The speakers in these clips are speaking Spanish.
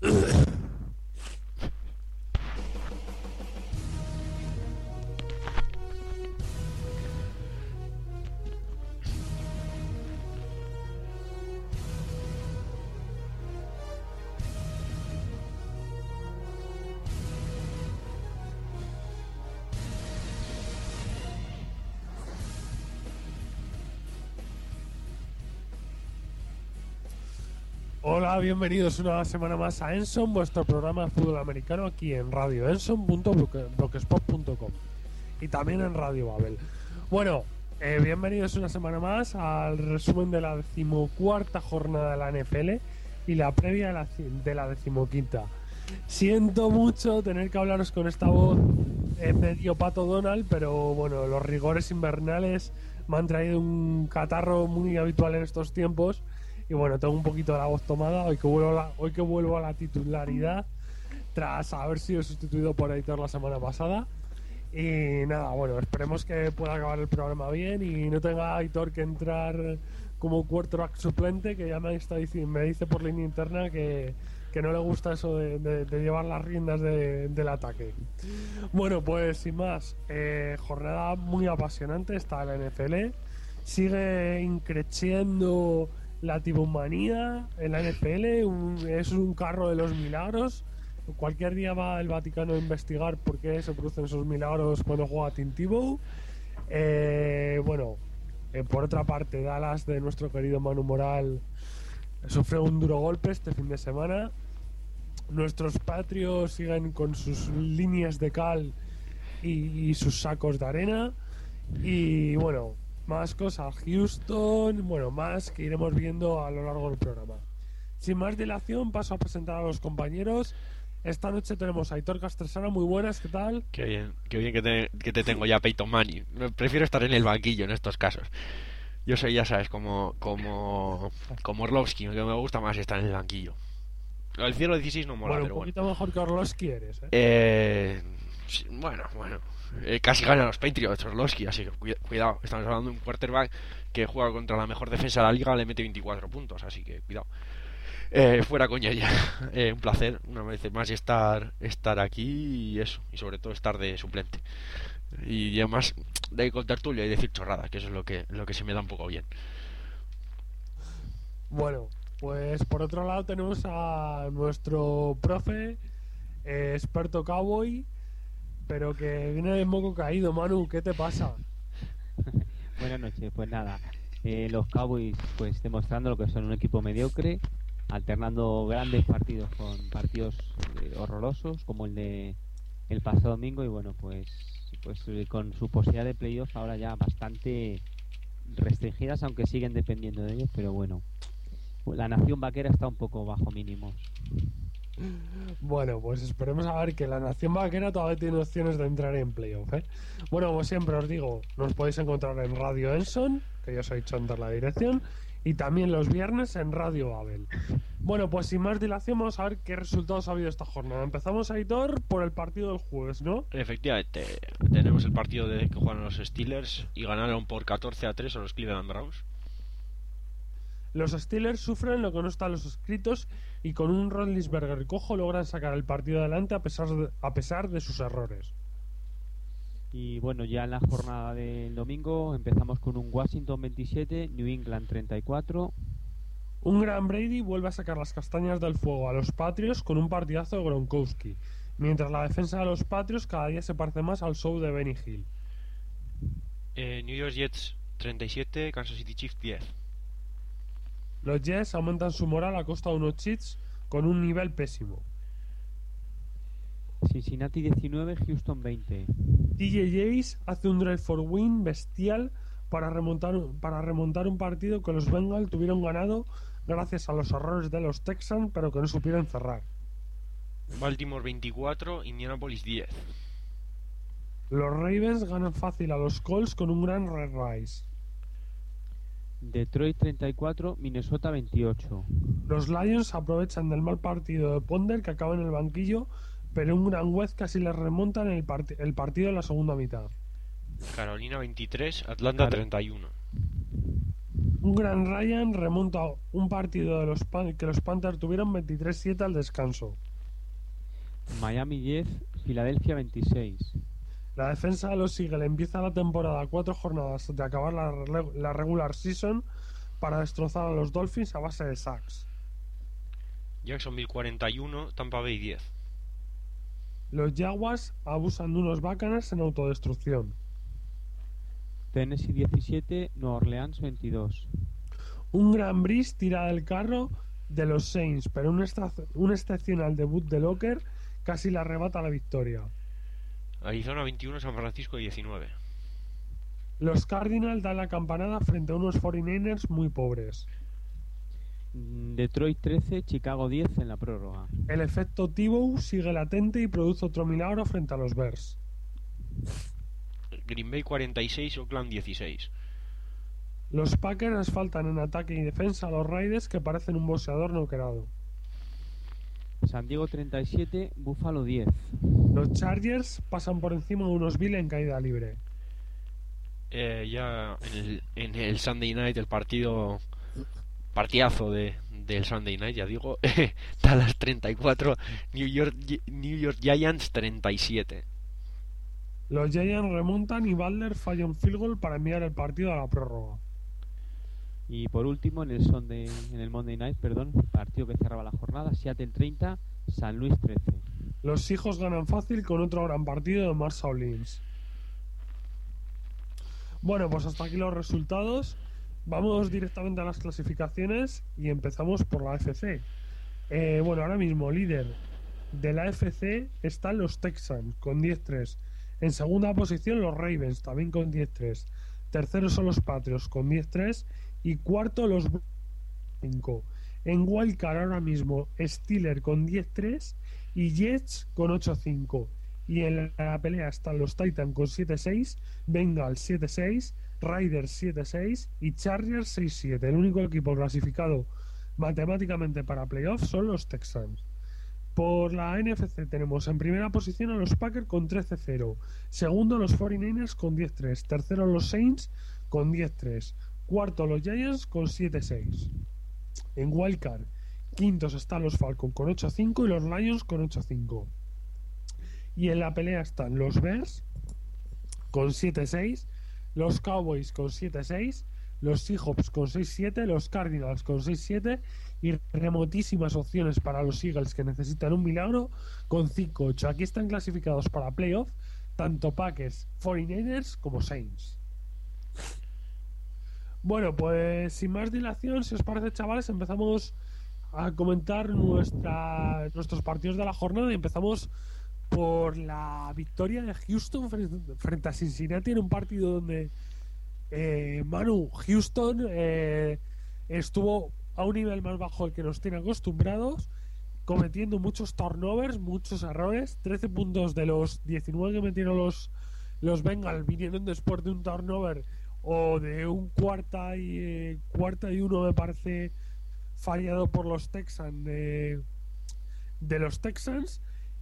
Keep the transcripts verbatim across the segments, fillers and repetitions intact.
Hola, bienvenidos una semana más a Enson, vuestro programa de fútbol americano aquí en radio enson punto blogspot punto com y también en Radio Babel. Bueno, eh, bienvenidos una semana más al resumen de la decimocuarta jornada de la N F L y la previa de la, de la decimoquinta. Siento mucho tener que hablaros con esta voz eh, medio Pato Donald, pero bueno, los rigores invernales me han traído un catarro muy habitual en estos tiempos. Y bueno, tengo un poquito de la voz tomada hoy que vuelvo a la, hoy que vuelvo a la titularidad tras haber sido sustituido por Editor la semana pasada. Y nada, bueno, esperemos que pueda acabar el programa bien y no tenga Editor que entrar como quarterback suplente, que ya me, está diciendo, me dice por línea interna que, que no le gusta eso de, de, de llevar las riendas de, del ataque. Bueno, pues sin más, eh, jornada muy apasionante está la N F L. Sigue increciendo la tibumanía en la N F L, un, es un carro de los milagros. Cualquier día va el Vaticano a investigar por qué se producen esos milagros cuando juega Tim Tebow. Eh, bueno, eh, por otra parte, Dallas, de nuestro querido Manu Moral, sufrió un duro golpe este fin de semana. Nuestros Patriots siguen con sus líneas de cal y, y sus sacos de arena. Y bueno, más cosas, Houston, bueno, más que iremos viendo a lo largo del programa. Sin más dilación, paso a presentar a los compañeros. Esta noche tenemos a Aitor Castresana, muy buenas, ¿qué tal? Qué bien, qué bien que te, que te tengo ya, Peyton Manning. Prefiero estar en el banquillo en estos casos. Yo soy, ya sabes, como como como Orlovsky, que me gusta más estar en el banquillo. El cielo dieciséis no mola, bueno, pero un poquito bueno. mejor que Orlovsky eres, ¿eh? Eh, bueno, bueno. Eh, casi ganan los Patriots, Orlovsky, así que cuidado. Estamos hablando de un quarterback que juega contra la mejor defensa de la liga, le mete veinticuatro puntos, así que cuidado. Eh, fuera coña ya. Eh, un placer una vez más estar estar aquí y eso, y sobre todo estar de suplente. Y además de contar tuyo y decir chorradas, que eso es lo que lo que se me da un poco bien. Bueno, pues por otro lado tenemos a nuestro profe, eh, experto cowboy, pero que viene de moco caído. Manu, ¿qué te pasa? Buenas noches, pues nada, eh, los Cowboys pues demostrando lo que son un equipo mediocre, alternando grandes partidos con partidos eh, horrorosos como el de el pasado domingo y bueno pues pues eh, con su posibilidad de playoff ahora ya bastante restringidas, aunque siguen dependiendo de ellos, pero bueno, la nación vaquera está un poco bajo mínimos. Bueno, pues esperemos a ver que la nación vaquera todavía tiene opciones de entrar en playoff, ¿eh? Bueno, como siempre os digo, nos podéis encontrar en Radio Enson, que yo soy Chonter la dirección, y también los viernes en Radio Babel. Bueno, pues sin más dilación vamos a ver qué resultados ha habido esta jornada. Empezamos, Aitor, por el partido del jueves, ¿no? Efectivamente, tenemos el partido de que juegan los Steelers y ganaron por catorce a tres a los Cleveland Browns. Los Steelers sufren lo que no está en los escritos y con un Roethlisberger cojo logran sacar el partido adelante a pesar de, a pesar de sus errores. Y bueno, ya en la jornada del domingo empezamos con un Washington veintisiete, New England treinta y cuatro. Un gran Brady vuelve a sacar las castañas del fuego a los Patriots con un partidazo de Gronkowski, mientras la defensa de los Patriots cada día se parece más al show de Benny Hill. Eh, New York Jets treinta y siete, Kansas City Chiefs diez. Los Jets aumentan su moral a costa de unos Chiefs con un nivel pésimo. Cincinnati diecinueve, Houston veinte. T J Yates hace un drive for win bestial para remontar, para remontar un partido que los Bengals tuvieron ganado gracias a los errores de los Texans, pero que no supieron cerrar. Baltimore veinticuatro, Indianapolis diez. Los Ravens ganan fácil a los Colts con un gran Red Rice. Detroit treinta y cuatro, Minnesota veintiocho. Los Lions aprovechan del mal partido de Ponder, que acaba en el banquillo, pero un gran West casi les remontan el, part- el partido en la segunda mitad. Carolina veintitrés, Atlanta treinta y uno. Un gran Ryan remonta un partido de los Pan- que los Panthers tuvieron veintitrés siete al descanso. Miami diez, Filadelfia veintiséis. La defensa de los Eagles empieza la temporada a cuatro jornadas de acabar la, rele- la regular season para destrozar a los Dolphins a base de sacks. Jacksonville cuarenta y uno, Tampa Bay diez. Los Jaguars abusan de unos Buccaneers en autodestrucción. Tennessee diecisiete, Nueva Orleans veintidós. Un gran Breeze tira del carro de los Saints, pero un, extra- un excepcional debut de Locker casi le arrebata la victoria. Arizona veintiuno, San Francisco diecinueve. Los Cardinals dan la campanada frente a unos cuarenta y nueve ers muy pobres. Detroit trece, Chicago diez en la prórroga. El efecto Tebow sigue latente y produce otro milagro frente a los Bears. Green Bay cuarenta y seis, Oakland dieciséis. Los Packers asfaltan en ataque y defensa a los Raiders, que parecen un boxeador noqueado. San Diego treinta y siete, Buffalo diez. Los Chargers pasan por encima de unos Bills en caída libre. Eh, ya en el, en el Sunday Night, el partido partidazo de, del Sunday Night, ya digo, Dallas treinta y cuatro, New York, New York Giants treinta y siete. Los Giants remontan y Butler falla un field goal para enviar el partido a la prórroga. Y por último, en el Sunday, en el Monday Night, perdón, partido que cerraba la jornada, Seattle treinta, San Luis trece. Los hijos ganan fácil con otro gran partido de Marshall Lynch. Bueno, pues hasta aquí los resultados. Vamos directamente a las clasificaciones y empezamos por la A F C. Eh, bueno, ahora mismo líder de la A F C están los Texans con diez tres. En segunda posición los Ravens también con diez tres. Terceros son los Patriots con diez tres. Y cuarto los cinco. En Wildcard ahora mismo Steelers con diez tres y Jets con ocho cinco. Y en la pelea están los Titans con siete seis, Bengals siete seis, Raiders siete seis y Chargers seis siete. El único equipo clasificado matemáticamente para playoffs son los Texans. Por la N F C tenemos en primera posición a los Packers con trece cero, segundo los cuarenta y nueve ers con diez tres, tercero los Saints con diez tres, cuarto los Giants con siete seis. En Wildcard quintos están los Falcons con ocho cinco y los Lions con ocho cinco. Y en la pelea están los Bears con siete seis, los Cowboys con siete seis, los Seahawks con seis siete, los Cardinals con seis siete y remotísimas opciones para los Eagles que necesitan un milagro con cinco ocho. Aquí están clasificados para playoff tanto Packers, cuarenta y nueve ers como Saints. Bueno, pues sin más dilación, si os parece, chavales, empezamos a comentar nuestra, nuestros partidos de la jornada y empezamos por la victoria de Houston frente, frente a Cincinnati en un partido donde eh, Manu, Houston eh, estuvo a un nivel más bajo del que nos tiene acostumbrados, cometiendo muchos turnovers, muchos errores. Trece puntos de los diecinueve que metieron los, los Bengals vinieron después de un turnover o de un cuarta y eh, cuarta y uno, me parece, fallado por los Texans de, de los Texans.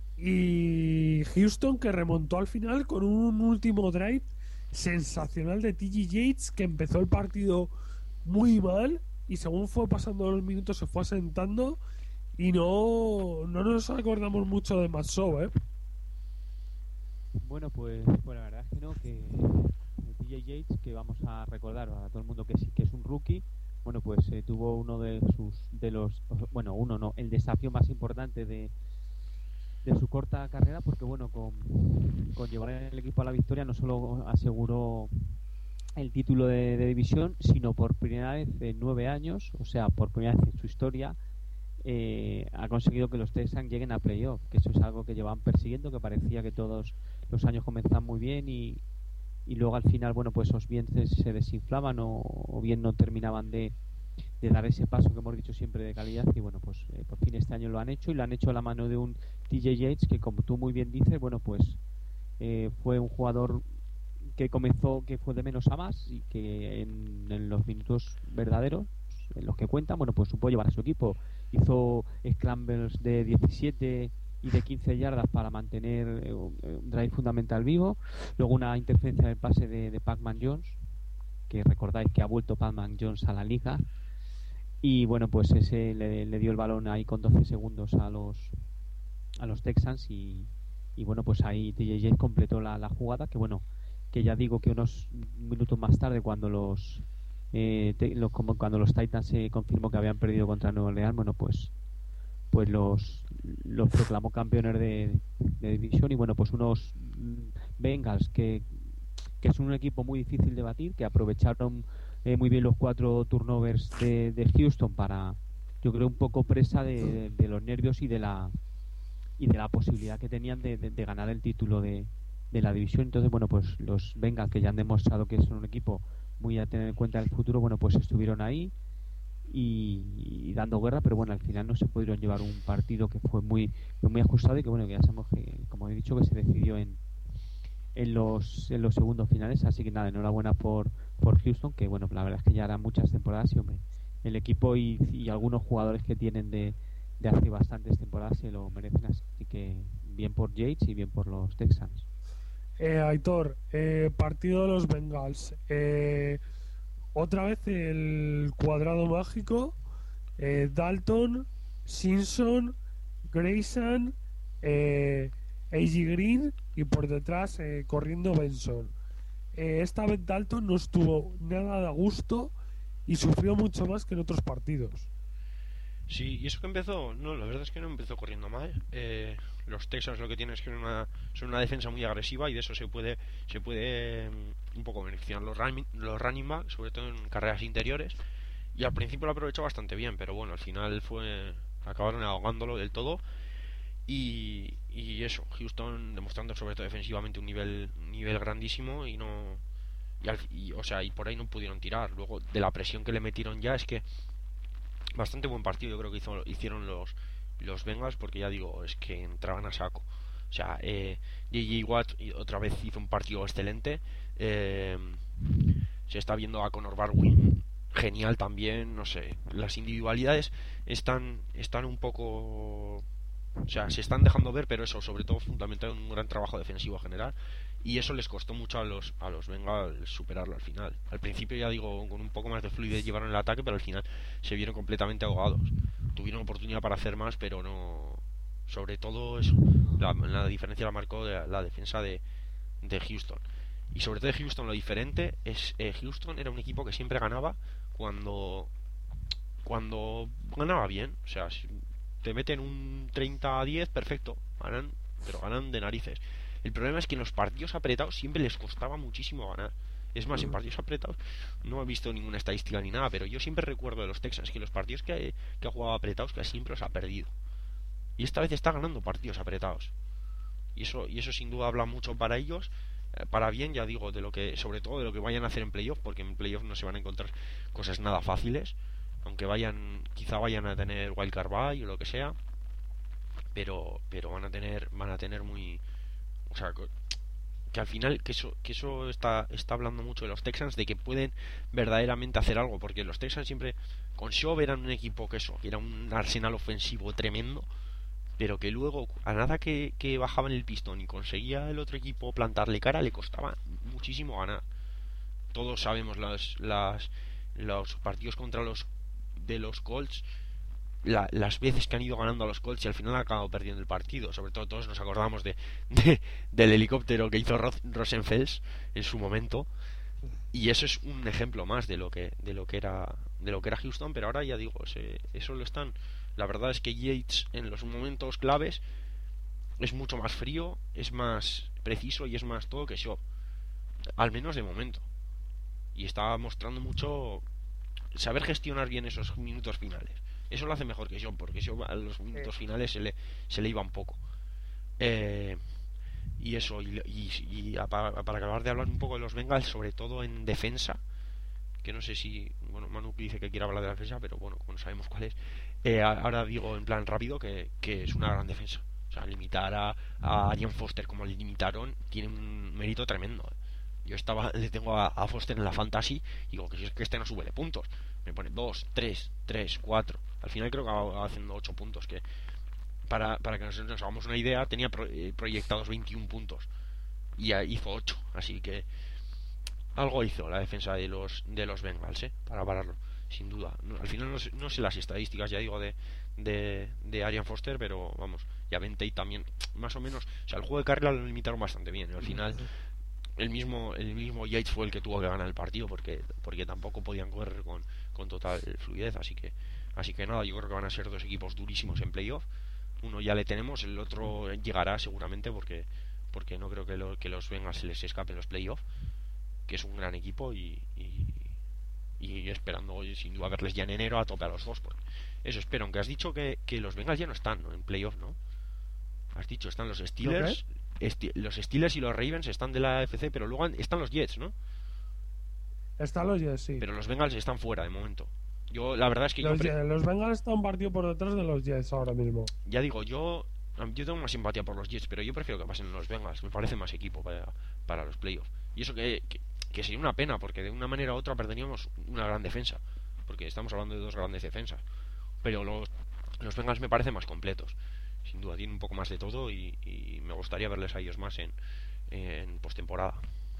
Y Houston, que remontó al final con un último drive sensacional de T J Yates, que empezó el partido muy mal y según fue pasando los minutos se fue asentando y no, no nos acordamos mucho de Matt Show, ¿eh? Bueno, pues, pues la verdad es que no, que T J Yates, que vamos a recordar a todo el mundo que sí que es un rookie, bueno, pues eh, tuvo uno de sus de los bueno, uno no, el desafío más importante de de su corta carrera, porque bueno, con, con llevar el equipo a la victoria no solo aseguró el título de, de división, sino por primera vez en nueve años, o sea, por primera vez en su historia, eh, ha conseguido que los Texans lleguen a playoff, que eso es algo que llevaban persiguiendo, que parecía que todos los años comenzaban muy bien y, y luego al final, bueno, pues esos bien se, se desinflaban o, o bien no terminaban de de dar ese paso que hemos dicho siempre de calidad y bueno, pues eh, por fin este año lo han hecho y lo han hecho a la mano de un T J Yates que, como tú muy bien dices, bueno, pues eh, fue un jugador que comenzó, que fue de menos a más y que en, en los minutos verdaderos, en los que cuentan, bueno, pues supo llevar a su equipo. Hizo scrambles de diecisiete y de quince yardas para mantener eh, un drive fundamental vivo, luego una interferencia del pase de, de Pac-Man Jones que recordáis que ha vuelto Pac-Man Jones a la liga. Y bueno, pues ese le, le dio el balón ahí con doce segundos a los a los Texans y, y bueno, pues ahí T J Yates completó la, la jugada, que bueno, que ya digo que unos minutos más tarde cuando los, eh, te, los como cuando los Titans se confirmó que habían perdido contra Nueva Orleans, bueno, pues pues los los proclamó campeones de, de división. Y bueno, pues unos Bengals que, que es un equipo muy difícil de batir, que aprovecharon eh, muy bien los cuatro turnovers de, de Houston para, yo creo, un poco presa de, de, de los nervios y de la y de la posibilidad que tenían de, de, de ganar el título de, de la división. Entonces, bueno, pues los Bengals, que ya han demostrado que son un equipo muy a tener en cuenta en el futuro, bueno, pues estuvieron ahí y, y dando guerra, pero bueno, al final no se pudieron llevar un partido que fue muy muy ajustado y que bueno, que ya sabemos que, como he dicho, que se decidió en en los en los segundos finales. Así que nada, enhorabuena por por Houston, que bueno, la verdad es que ya eran muchas temporadas y hombre, el equipo y, y algunos jugadores que tienen de de hace bastantes temporadas se lo merecen, así que bien por Yates y bien por los Texans. Eh, Aitor, eh, partido de los Bengals. Eh, otra vez el cuadrado mágico. Eh, Dalton, Simpson, Grayson, eh, A J Green y por detrás eh, corriendo Benson. Eh, esta vez Dalton no estuvo nada a gusto y sufrió mucho más que en otros partidos. Sí, y eso que empezó, no, la verdad es que no empezó corriendo mal. Eh, los Texans lo que tienen es que son una, son una defensa muy agresiva y de eso se puede se puede um, un poco beneficiar los, run, los running backs, sobre todo en carreras interiores. Y al principio lo aprovechó bastante bien, pero bueno, al final fue acabaron ahogándolo del todo. Y, y eso, Houston demostrando sobre todo defensivamente un nivel un nivel grandísimo y no y, al, y o sea y por ahí no pudieron tirar. Luego de la presión que le metieron ya es que bastante buen partido yo creo que hizo, hicieron los los Bengals, porque ya digo, es que entraban a saco. O sea, eh, J J Watt otra vez hizo un partido excelente. Eh, se está viendo a Connor Barwin genial también. No sé, las individualidades están están un poco, o sea, se están dejando ver, pero eso, sobre todo, fundamental, un gran trabajo defensivo general. Y eso les costó mucho a los a los Bengals superarlo al final. Al principio, ya digo, con un poco más de fluidez llevaron el ataque, pero al final se vieron completamente ahogados. Tuvieron oportunidad para hacer más, pero no. Sobre todo eso, la, la diferencia la marcó de, la defensa de, de Houston. Y sobre todo de Houston, lo diferente es eh, Houston era un equipo que siempre ganaba cuando cuando ganaba bien. O sea, si te meten un treinta a diez, perfecto, ganan, pero ganan de narices. El problema es que en los partidos apretados siempre les costaba muchísimo ganar. Es más, en partidos apretados no he visto ninguna estadística ni nada, pero yo siempre recuerdo de los Texans que los partidos que, he, que ha jugado apretados que siempre los ha perdido. Y esta vez está ganando partidos apretados. Y eso y eso sin duda habla mucho para ellos, eh, para bien, ya digo, de lo que sobre todo de lo que vayan a hacer en playoff, porque en playoff no se van a encontrar cosas nada fáciles, aunque vayan quizá vayan a tener wildcard bye o lo que sea, pero pero van a tener van a tener muy, o sea, que al final que eso que eso está está hablando mucho de los Texans, de que pueden verdaderamente hacer algo, porque los Texans siempre con Schaub eran un equipo que eso, que era un arsenal ofensivo tremendo, pero que luego a nada que, que bajaban el pistón y conseguía el otro equipo plantarle cara, le costaba muchísimo ganar. Todos sabemos las las los partidos contra los de los Colts, La, las veces que han ido ganando a los Colts y al final han acabado perdiendo el partido. Sobre todo todos nos acordamos de, de del helicóptero que hizo Ros- Rosenfels en su momento, y eso es un ejemplo más de lo que de lo que era de lo que era Houston. Pero ahora ya digo, se, eso lo están, la verdad es que Yates en los momentos claves es mucho más frío, es más preciso y es más todo que Shaw, al menos de momento, y está mostrando mucho saber gestionar bien esos minutos finales. Eso lo hace mejor que John, porque John a los minutos finales se le, se le iba un poco. Eh, y eso, y, y, y para, para acabar de hablar un poco de los Bengals, sobre todo en defensa, que no sé si, bueno, Manu dice que quiere hablar de la defensa, pero bueno, como no sabemos cuál es, eh, ahora digo en plan rápido que, que es una gran defensa. O sea, limitar a, a Arian Foster como le limitaron tiene un mérito tremendo. Yo estaba le tengo a, a Foster en la fantasy y digo que si es que este no sube de puntos, me pone dos, tres, tres, cuatro. Al final creo que va haciendo ocho puntos, que para, para que nos, nos hagamos una idea, tenía pro, eh, proyectados veintiún puntos y hizo ocho, así que algo hizo la defensa de los de los Bengals, ¿eh? Para pararlo, sin duda. No, al final no sé, no sé las estadísticas, ya digo, de, de, de Arian Foster, pero vamos, ya Tate también, más o menos. O sea, el juego de carrera lo limitaron bastante bien. Y al final, el mismo el mismo Yates fue el que tuvo que ganar el partido, porque porque tampoco podían correr con, con total fluidez. Así que así que nada, yo creo que van a ser dos equipos durísimos en playoff. Uno ya le tenemos, el otro llegará seguramente, porque porque no creo que, lo, que los Bengals se les escapen los playoffs, que es un gran equipo, y, y, y esperando sin duda verles ya en enero a tope a los dos, porque eso espero. Aunque has dicho que, que los Bengals ya no están, ¿no?, en playoff, ¿no? Has dicho, están los Steelers, esti los Steelers y los Ravens están de la A F C, pero luego están los Jets, ¿no? Están los Jets, sí. Pero los Bengals están fuera de momento. Yo, la verdad es que los, yo los Bengals están un partido por detrás de los Jets ahora mismo. Ya digo, yo yo tengo más simpatía por los Jets, pero yo prefiero que pasen los Bengals. Me parece más equipo para, para los playoffs. Y eso que, que, que sería una pena, porque de una manera u otra perderíamos una gran defensa, porque estamos hablando de dos grandes defensas. Pero los, los Bengals me parecen más completos, sin duda. Tienen un poco más de todo, y, y me gustaría verles a ellos más en, en postemporada.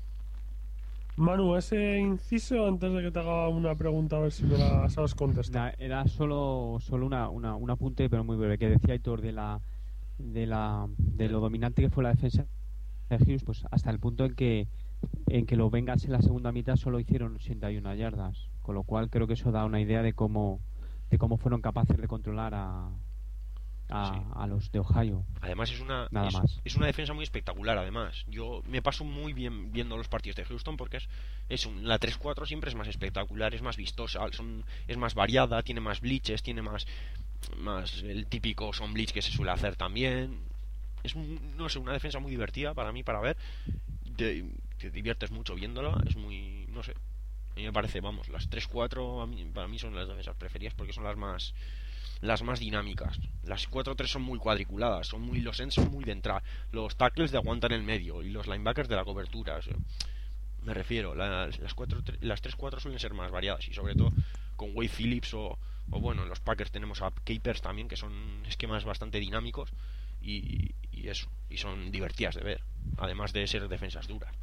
Manu, ese inciso, antes de que te haga una pregunta, a ver si me la sabes contestar. Era solo solo una, una, un apunte, pero muy breve, que decía Aitor de la de la de lo dominante que fue la defensa de Hughes, pues hasta el punto en que en que los Bengals en la segunda mitad solo hicieron ochenta y una yardas, con lo cual creo que eso da una idea de cómo de cómo fueron capaces de controlar a A, sí. a los de Ohio. Además es una Nada es, más. es una defensa muy espectacular. Además, yo me paso muy bien viendo los partidos de Houston, porque es, es un, la tres cuatro siempre es más espectacular, es más vistosa, son, es más variada, tiene más blitzes, tiene más más el típico son blitz que se suele hacer también. Es, no sé, una defensa muy divertida para mí, para ver. Te, te diviertes mucho viéndola, es muy, no sé, a mí me parece, vamos, las tres cuatro a mí, para mí son las defensas preferidas, porque son las más las más dinámicas. Las cuatro tres son muy cuadriculadas, son muy, los ends son muy de entrar, los tackles de aguantar en el medio y los linebackers de la cobertura. O sea, me refiero, las, las, cuatro, las tres cuatro suelen ser más variadas, y sobre todo con Wade Phillips o, o bueno, en los Packers tenemos a Capers también, que son esquemas bastante dinámicos, y, y eso, y son divertidas de ver, además de ser defensas duras.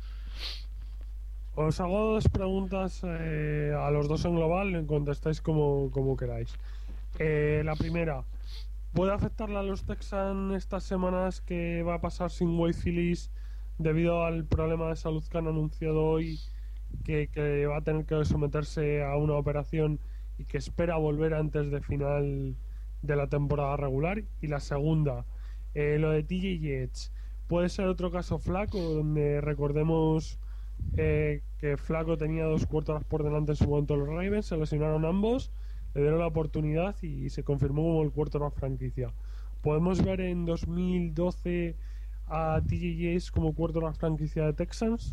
Os hago dos preguntas eh, a los dos en global, en contestáis como, como queráis. Eh, la primera, ¿puede afectarle a los Texans estas semanas que va a pasar sin Wade Phillips debido al problema de salud que han anunciado hoy, que, que va a tener que someterse a una operación y que espera volver antes de final de la temporada regular? Y la segunda, eh, lo de T J Yates, ¿puede ser otro caso Flaco, donde recordemos eh, que Flaco tenía dos quarterbacks por delante en su momento los Ravens, se lesionaron ambos, le dieron la oportunidad y se confirmó como el quarterback franquicia? ¿Podemos ver en dos mil doce a T J Yates como quarterback franquicia de Texans?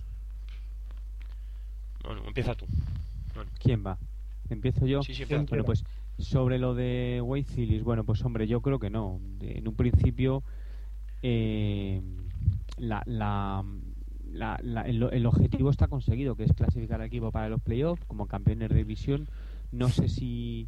Bueno, empieza tú. Bueno. ¿Quién va? ¿Empiezo yo? Sí, sí, bueno, empieza. pues sobre lo de Wade Phillips, bueno, pues hombre, yo creo que no. En un principio, eh, la, la, la, la, el, el objetivo está conseguido, que es clasificar al equipo para los playoffs como campeones de división. No sé si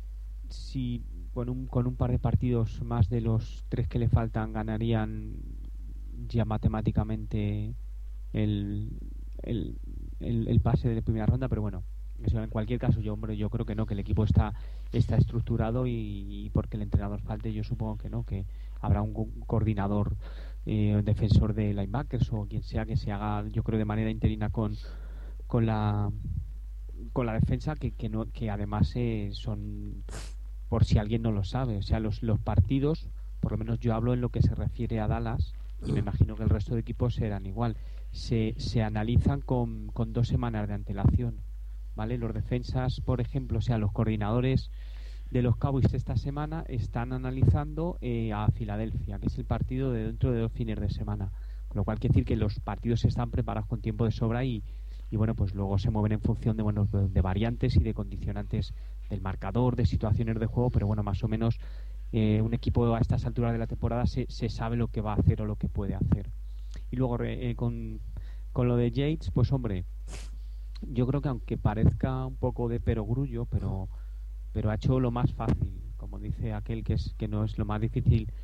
si con un, con un par de partidos más de los tres que le faltan ganarían ya matemáticamente el, el, el, el pase de la primera ronda, pero bueno, eso en cualquier caso yo hombre yo creo que no, que el equipo está está estructurado, y, y porque el entrenador falte yo supongo que no, que habrá un, un coordinador eh, defensor de linebackers o quien sea que se haga, yo creo, de manera interina con con la con la defensa, que, que no que además eh, son, por si alguien no lo sabe, o sea, los, los partidos, por lo menos yo hablo en lo que se refiere a Dallas, y me imagino que el resto de equipos serán igual, se, se analizan con, con dos semanas de antelación, ¿vale? Los defensas, por ejemplo, o sea, los coordinadores de los Cowboys esta semana están analizando eh, a Filadelfia, que es el partido de dentro de dos fines de semana, con lo cual quiere decir que los partidos están preparados con tiempo de sobra, y y bueno, pues luego se mueven en función de, bueno, de variantes y de condicionantes del marcador, de situaciones de juego, pero bueno, más o menos eh, un equipo a estas alturas de la temporada se, se sabe lo que va a hacer o lo que puede hacer. Y luego eh, con, con lo de Yates, pues hombre, yo creo que aunque parezca un poco de perogrullo, pero pero ha hecho lo más fácil, como dice aquel, que es que no es lo más difícil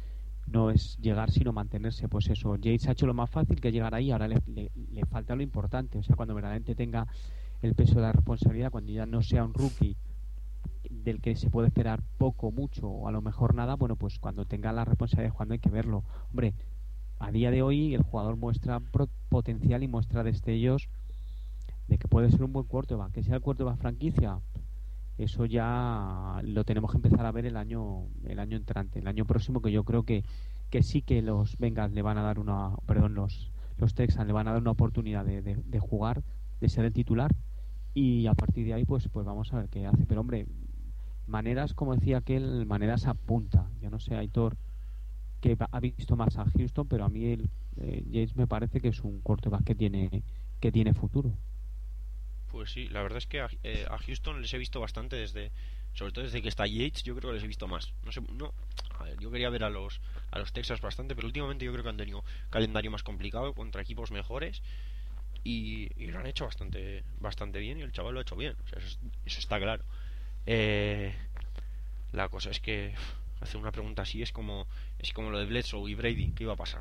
no es llegar sino mantenerse. Pues eso, Yates ha hecho lo más fácil, que es llegar ahí. Ahora le, le, le falta lo importante, o sea, cuando verdaderamente tenga el peso de la responsabilidad, cuando ya no sea un rookie del que se puede esperar poco, mucho o a lo mejor nada, bueno, pues cuando tenga la responsabilidad jugando hay que verlo. Hombre, a día de hoy el jugador muestra pro- potencial y muestra destellos de que puede ser un buen quarterback. Que sea el quarterback franquicia, eso ya lo tenemos que empezar a ver el año el año entrante, el año próximo, que yo creo que, que sí que los Bengals le van a dar una, perdón, los los Texans le van a dar una oportunidad de, de, de jugar, de ser el titular, y a partir de ahí pues pues vamos a ver qué hace. Pero hombre, maneras, como decía aquel, maneras apunta. Yo no sé, Aitor, que va- ha visto más a Houston, pero a mí el eh, Yates me parece que es un quarterback que tiene que tiene futuro. Pues sí, la verdad es que a, eh, a Houston les he visto bastante desde, sobre todo desde que está Yates, yo creo que les he visto más. No sé, no, a ver, yo quería ver a los a los Texas bastante, pero últimamente yo creo que han tenido calendario más complicado contra equipos mejores y, y lo han hecho bastante bastante bien y el chaval lo ha hecho bien, o sea, eso, es- eso está claro. Eh, la cosa es que uf, hacer una pregunta así es como es como lo de Bledsoe y Brady, ¿qué iba a pasar?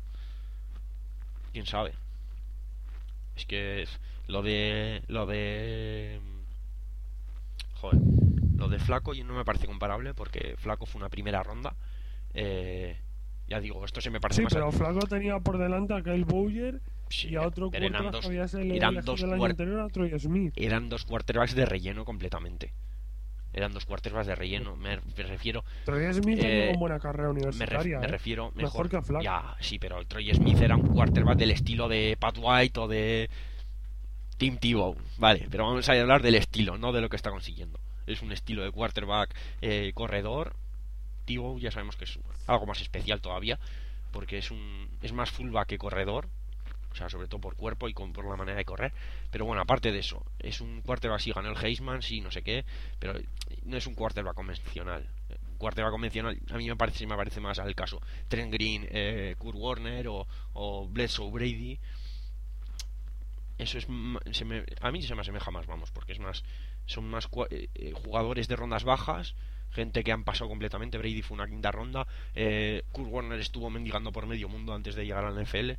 ¿Quién sabe? Es que es- lo de lo de joder, lo de Flaco yo no me parece comparable porque Flaco fue una primera ronda. Eh, ya digo, esto se me parece Sí, más a... pero Flaco tenía por delante a Kyle Bowyer Sí, y a otro pero eran quarterback que dos había sido eran dos elegido el año cuar- anterior, a Troy Smith. eran dos quarterbacks de relleno completamente. Eran dos quarterbacks de relleno. Me, me refiero Troy Smith tenía eh, una buena carrera me, ref- universitaria, me ¿eh? refiero Mejor mejor. que Flaco. Ya, sí, pero Troy Smith era un quarterback del estilo de Pat White o de Tim Tebow. Vale, pero vamos a hablar del estilo, no de lo que está consiguiendo. Es un estilo de quarterback eh, corredor. Tebow ya sabemos que es algo más especial todavía, porque es un es más fullback que corredor, o sea, sobre todo por cuerpo y con, por la manera de correr. Pero bueno, aparte de eso, es un quarterback, sí, ganó el Heisman, sí, no sé qué, pero no es un quarterback convencional. Un quarterback convencional a mí me parece me parece más al caso Trent Green, eh, Kurt Warner o, o Bledsoe Brady. Eso es se me, a mí se me asemeja más, vamos, porque es más son más eh, eh, jugadores de rondas bajas, gente que han pasado completamente. Brady fue una quinta ronda, eh, Kurt Warner estuvo mendigando por medio mundo antes de llegar a la N F L.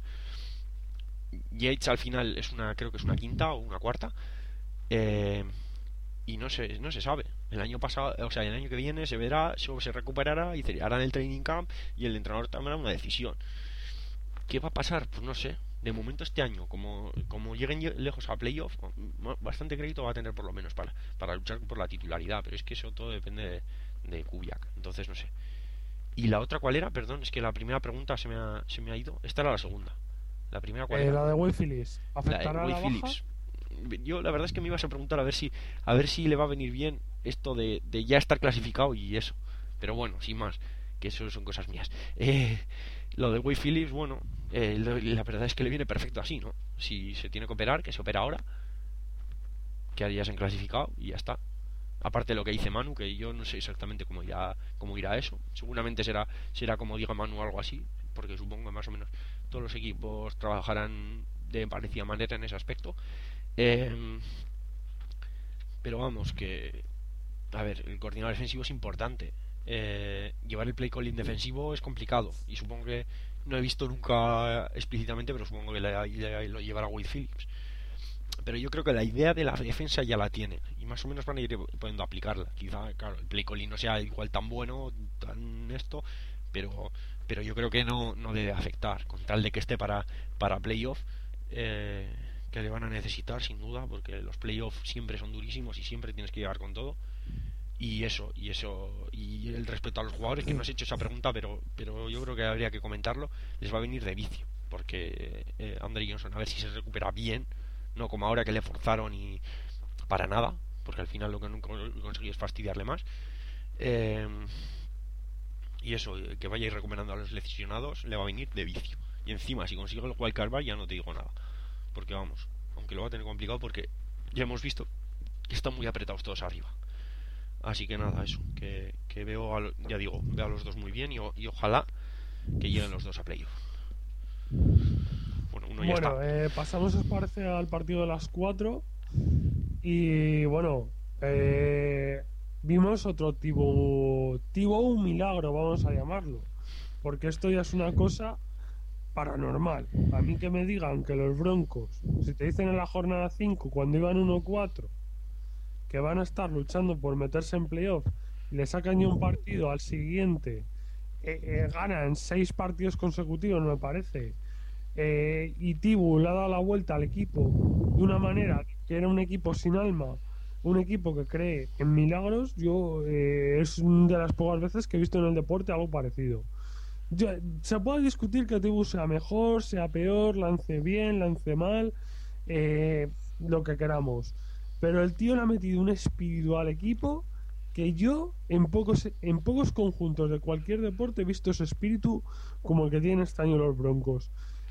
Yates al final es una, creo que es una quinta o una cuarta, eh, y no se no se sabe. El año pasado, o sea, el año que viene se verá, se, se recuperará y harán el training camp y el entrenador tomará una decisión. ¿Qué va a pasar? Pues no sé. De momento este año, como, como lleguen lejos a playoff, bastante crédito va a tener por lo menos para, para luchar por la titularidad, pero es que eso todo depende de, de Kubiak, entonces no sé. ¿Y la otra cuál era? Perdón, es que la primera pregunta se me ha, se me ha ido. Esta era la segunda. ¿La primera cuál Eh, era? la de Will Phillips. La de ¿Afectará a Wade la baja? Phillips. Yo la verdad es que me ibas a preguntar a ver si a ver si le va a venir bien esto de, de ya estar clasificado y eso. Pero bueno, sin más, que eso son cosas mías. Eh, lo de Wade Phillips, bueno, eh, lo- la verdad es que le viene perfecto así, ¿no? Si se tiene que operar, que se opera ahora, que ya se han clasificado y ya está. Aparte de lo que dice Manu, que yo no sé exactamente cómo irá, cómo irá eso. Seguramente será, será como diga Manu o algo así, porque supongo que más o menos todos los equipos trabajarán de parecida manera en ese aspecto. Eh, pero vamos, que a ver, el coordinador defensivo es importante. Eh, llevar el play calling defensivo es complicado y supongo que no he visto nunca explícitamente, pero supongo que le- le- lo llevará Wade Phillips. Pero yo creo que la idea de la defensa ya la tiene y más o menos van a ir pudiendo aplicarla. Quizá, claro, el play calling no sea igual tan bueno, tan esto, pero pero yo creo que no, no debe afectar, con tal de que esté para, para playoff, eh, que le van a necesitar sin duda, porque los playoffs siempre son durísimos y siempre tienes que llegar con todo. Y eso, y eso, y el respeto a los jugadores, que no has hecho esa pregunta, pero, pero yo creo que habría que comentarlo, les va a venir de vicio, porque eh, Andre Johnson, a ver si se recupera bien, no como ahora que le forzaron y para nada, porque al final lo que no conseguí es fastidiarle más. Eh, y eso, eh, que vaya a ir recuperando a los lesionados, le va a venir de vicio. Y encima, si consigue el wildcard bye, ya no te digo nada, porque vamos, aunque lo va a tener complicado, porque ya hemos visto que están muy apretados todos arriba. Así que nada, eso, que, que veo, a lo- ya digo, veo a los dos muy bien y, o- y ojalá que lleguen los dos a playoff. Bueno, uno ya Bueno, está. eh, pasamos, os parece, al partido de las cuatro. Y bueno, eh, vimos otro tipo, tipo un milagro, vamos a llamarlo, porque esto ya es una cosa paranormal. A mí que me digan que los Broncos, si te dicen en la jornada cinco, cuando iban uno cuatro, que van a estar luchando por meterse en playoff, y le sacan ya un partido al siguiente, eh, eh, ganan seis partidos consecutivos, me parece, eh, y Tibu le ha dado la vuelta al equipo de una manera que era un equipo sin alma, un equipo que cree en milagros. Yo eh, es de las pocas veces que he visto en el deporte algo parecido. Yo, se puede discutir que Tibu sea mejor, sea peor, lance bien, lance mal, eh, lo que queramos, pero el tío le ha metido un espíritu al equipo que yo en pocos en pocos conjuntos de cualquier deporte he visto ese espíritu como el que tienen este año los Broncos.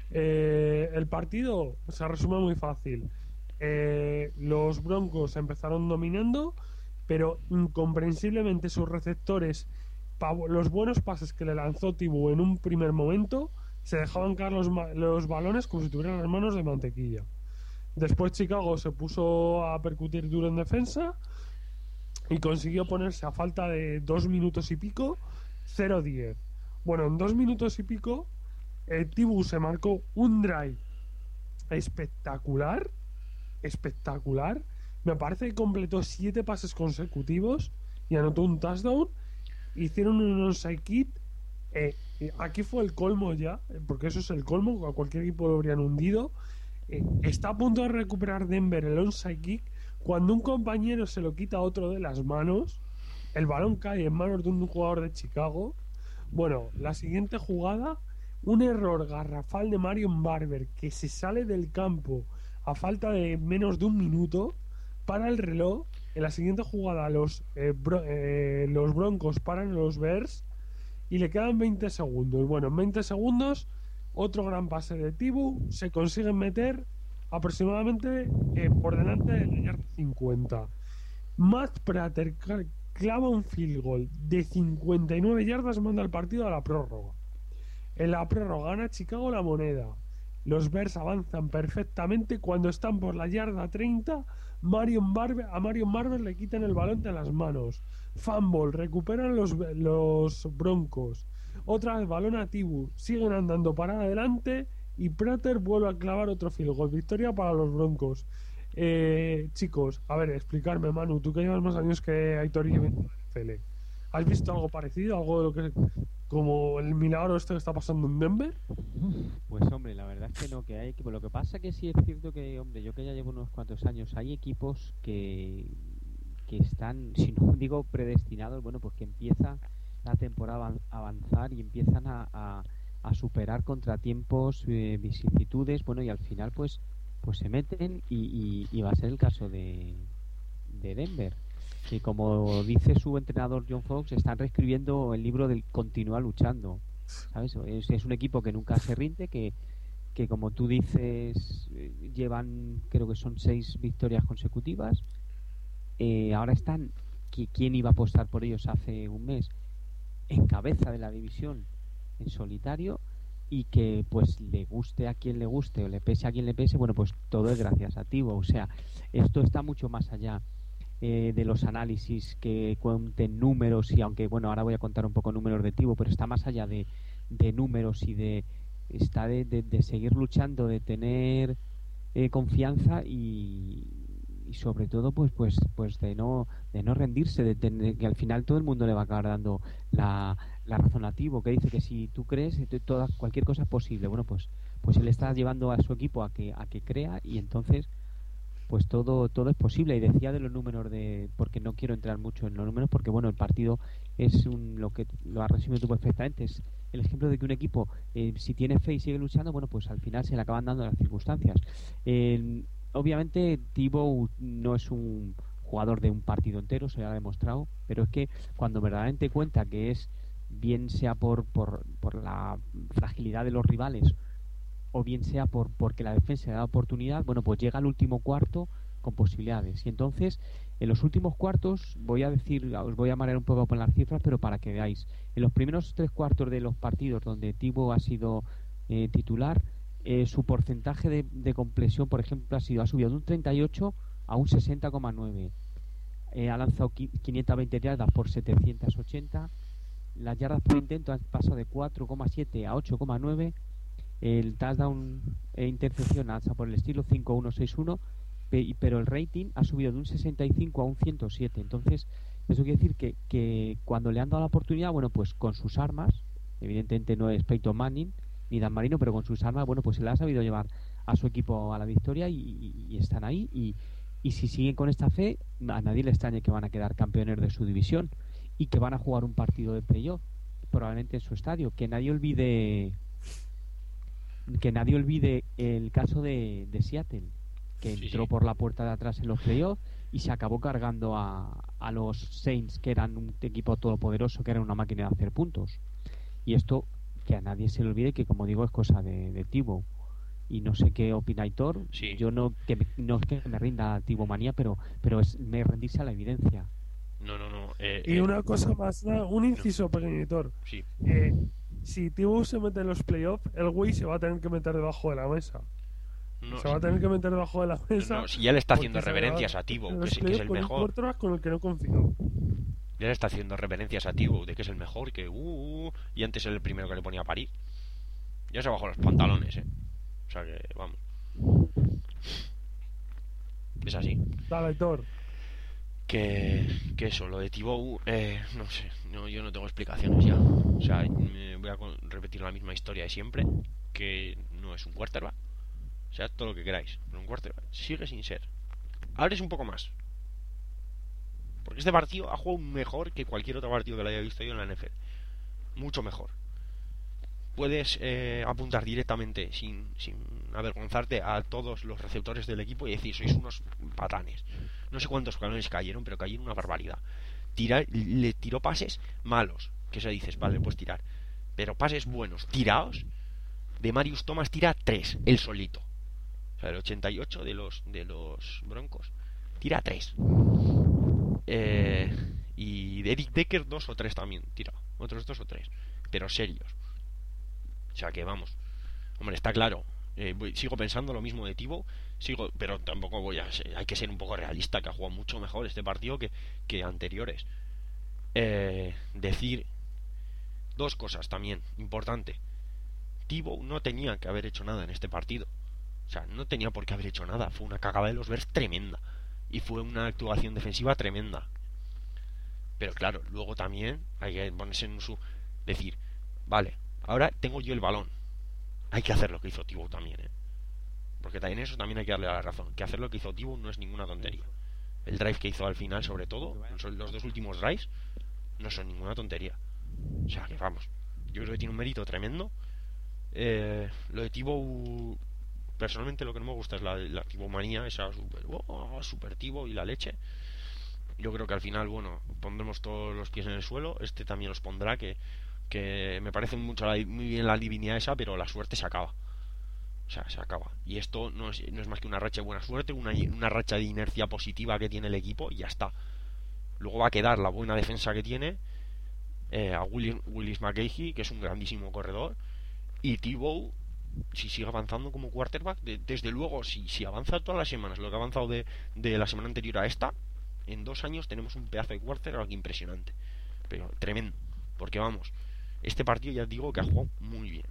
Eh, el partido se resume muy fácil. Eh, los Broncos empezaron dominando, pero incomprensiblemente sus receptores, los buenos pases que le lanzó Tibu en un primer momento, se dejaban caer los, los balones como si tuvieran las manos de mantequilla. Después Chicago se puso a percutir duro en defensa y consiguió ponerse a falta de dos minutos y pico cero diez. Bueno, en dos minutos y pico eh, Tibu se marcó un drive espectacular, espectacular. Me parece que completó siete pases consecutivos y anotó un touchdown. Hicieron un onside kick. Eh, aquí fue el colmo ya, porque eso es el colmo, a cualquier equipo lo habrían hundido. Eh, está a punto de recuperar Denver el onside kick cuando un compañero se lo quita a otro de las manos. El balón cae en manos de un jugador de Chicago. Bueno, la siguiente jugada, un error garrafal de Marion Barber que se sale del campo a falta de menos de un minuto, para el reloj. En la siguiente jugada los, eh, bro, eh, los Broncos paran los Bears y le quedan veinte segundos. Bueno, en veinte segundos otro gran pase de Tibu, se consiguen meter aproximadamente eh, por delante de la yarda cincuenta. Matt Prater clava un field goal de cincuenta y nueve yardas, manda el partido a la prórroga. En la prórroga gana Chicago la moneda. Los Bears avanzan perfectamente. Cuando están por la yarda treinta, Marion Barber, a Marion Barber le quitan el balón de las manos. Fumble, recuperan los, los Broncos. Otra vez balón a Tibu, siguen andando para adelante y Prater vuelve a clavar otro field goal. Victoria para los Broncos. Eh, chicos, a ver, explicarme, Manu, tú que llevas más años que Aitor y en la N F L, ¿has visto algo parecido? ¿Algo de lo que, como el milagro este que está pasando en Denver? Pues hombre, la verdad es que no, que hay equipos. Lo que pasa que sí es cierto que, hombre, yo que ya llevo unos cuantos años, hay equipos que, que están, si no digo predestinados, bueno, pues que empieza la temporada a avanzar y empiezan a, a, a superar contratiempos, eh, vicisitudes, bueno, y al final pues pues se meten y, y, y va a ser el caso de, de Denver, que como dice su entrenador John Fox, están reescribiendo el libro del continuar luchando, ¿sabes? Es, es un equipo que nunca se rinde, que, que como tú dices, llevan, creo que son seis victorias consecutivas. Eh, ahora están, ¿quién iba a apostar por ellos hace un mes? En cabeza de la división en solitario, y que pues le guste a quien le guste o le pese a quien le pese, bueno, pues todo es gracias a Tibu. O sea, esto está mucho más allá eh, de los análisis que cuenten números, y aunque bueno, ahora voy a contar un poco números de Tibu, pero está más allá de, de números y de está de, de, de seguir luchando, de tener eh, confianza y, y sobre todo pues pues pues de no de no rendirse, de tener que al final todo el mundo le va a acabar dando la, la razón a Tibu, que dice que si tú crees, toda, cualquier cosa es posible. Bueno, pues pues él está llevando a su equipo a que a que crea, y entonces pues todo todo es posible. Y decía de los números, de porque no quiero entrar mucho en los números, porque bueno, el partido es un, lo que lo has resumido tú perfectamente, es el ejemplo de que un equipo eh, si tiene fe y sigue luchando, bueno, pues al final se le acaban dando las circunstancias. Eh, obviamente Tibu no es un jugador de un partido entero, se ha demostrado, pero es que cuando verdaderamente cuenta, que es bien sea por por, por la fragilidad de los rivales, o bien sea por porque la defensa le da oportunidad, bueno, pues llega al último cuarto con posibilidades. Y entonces, en los últimos cuartos, voy a decir, os voy a marear un poco con las cifras, pero para que veáis, en los primeros tres cuartos de los partidos donde Tibu ha sido eh, titular, eh, su porcentaje de, de compleción, por ejemplo, ha sido ha subido de un treinta y ocho a un sesenta coma nueve. eh, ha lanzado quinientas veinte yardas por setecientas ochenta. Las yardas por intento han pasado de cuatro coma siete a ocho coma nueve. El touchdown e intercepción ha por el estilo cinco uno seis uno, pero el rating ha subido de un sesenta y cinco a un ciento siete. Entonces, eso quiere decir que, que cuando le han dado la oportunidad, bueno, pues con sus armas, evidentemente no es Peyton Manning ni Dan Marino, pero con sus armas, bueno, pues se le ha sabido llevar a su equipo a la victoria y, y, y están ahí. Y, y si siguen con esta fe, a nadie le extrañe que van a quedar campeones de su división y que van a jugar un partido de playoff, probablemente en su estadio. Que nadie olvide que nadie olvide el caso de, de Seattle, que Sí, entró sí. por la puerta de atrás en los playoffs y se acabó cargando a, a los Saints, que eran un equipo todopoderoso, que era una máquina de hacer puntos. Y esto, que a nadie se le olvide, que como digo, es cosa de, de Tibo. Y no sé qué opina Aitor. Sí. Yo no que me, no es que me rinda a Tibo manía, pero pero es me rendirse a la evidencia. No, no, no. Eh, Y eh, una cosa más, nada, un inciso pequeñitor. Sí. Eh, si Tibu se mete en los playoffs, el güey se va a tener que meter debajo de la mesa. No, se va a tener que meter debajo de la mesa. no, si ya le está haciendo porque se reverencias va a Tibo, en que los es, que es playoffs el con un mejor. quarterback con el que no confío. Ya le está haciendo reverencias a Tibo de que es el mejor, que uh, uh, y antes era el primero que le ponía a parir. Ya se bajó los pantalones, eh. O sea que, vamos. Es así. Dale, Aitor. Que, que eso, lo de Thibaut, eh, no sé, no, yo no tengo explicaciones ya. O sea, me voy a con- repetir la misma historia de siempre, que no es un quarterback. O sea, todo lo que queráis, pero un quarterback sigue sin ser. Abres un poco más. Porque este partido ha jugado mejor que cualquier otro partido que lo haya visto yo en la N F L. Mucho mejor. Puedes eh, apuntar directamente, sin, sin avergonzarte, a todos los receptores del equipo y decir, sois unos patanes. No sé cuántos balones cayeron, pero cayeron una barbaridad. Tira, le tiró pases malos, que se dices, vale, puedes tirar. Pero pases buenos, tirados. De Marius Thomas tira tres, él solito. O sea, el ochenta y ocho de los, de los Broncos tira tres. Eh, y de Eric Decker dos o tres también tira. Otros dos o tres. Pero serios. O sea que vamos. Hombre, está claro. Eh, voy- sigo pensando lo mismo de Tibo. Sigo, pero tampoco voy a ser- hay que ser un poco realista, que ha jugado mucho mejor este partido que, que anteriores. Eh, decir dos cosas también importante. Tibo no tenía que haber hecho nada en este partido. O sea, no tenía por qué haber hecho nada. Fue una cagada de los Bears tremenda. Y fue una actuación defensiva tremenda. Pero claro, luego también hay que ponerse en su... Decir, vale, ahora tengo yo el balón. Hay que hacer lo que hizo Tibo también, ¿eh? Porque también eso también hay que darle la razón. Que hacer lo que hizo Tibo no es ninguna tontería. El drive que hizo al final, sobre todo, los dos últimos drives, no son ninguna tontería. O sea, que vamos. Yo creo que tiene un mérito tremendo. Eh, lo de Tibo, personalmente lo que no me gusta es la, la Tibomanía, esa super, oh, super Tibo y la leche. Yo creo que al final, bueno, pondremos todos los pies en el suelo. Este también los pondrá, que, que me parece mucho la, muy bien la divinidad esa, pero la suerte se acaba. O sea, se acaba. Y esto no es, no es más que una racha de buena suerte, una, una racha de inercia positiva que tiene el equipo y ya está. Luego va a quedar la buena defensa que tiene, eh, a Willis, Willis McGahee, que es un grandísimo corredor, y Thibaut, si sigue avanzando como quarterback, de, desde luego, si, si avanza todas las semanas lo que ha avanzado de, de la semana anterior a esta, en dos años tenemos un pedazo de quarterback impresionante. Pero tremendo. Porque vamos, este partido ya digo que ha jugado muy bien.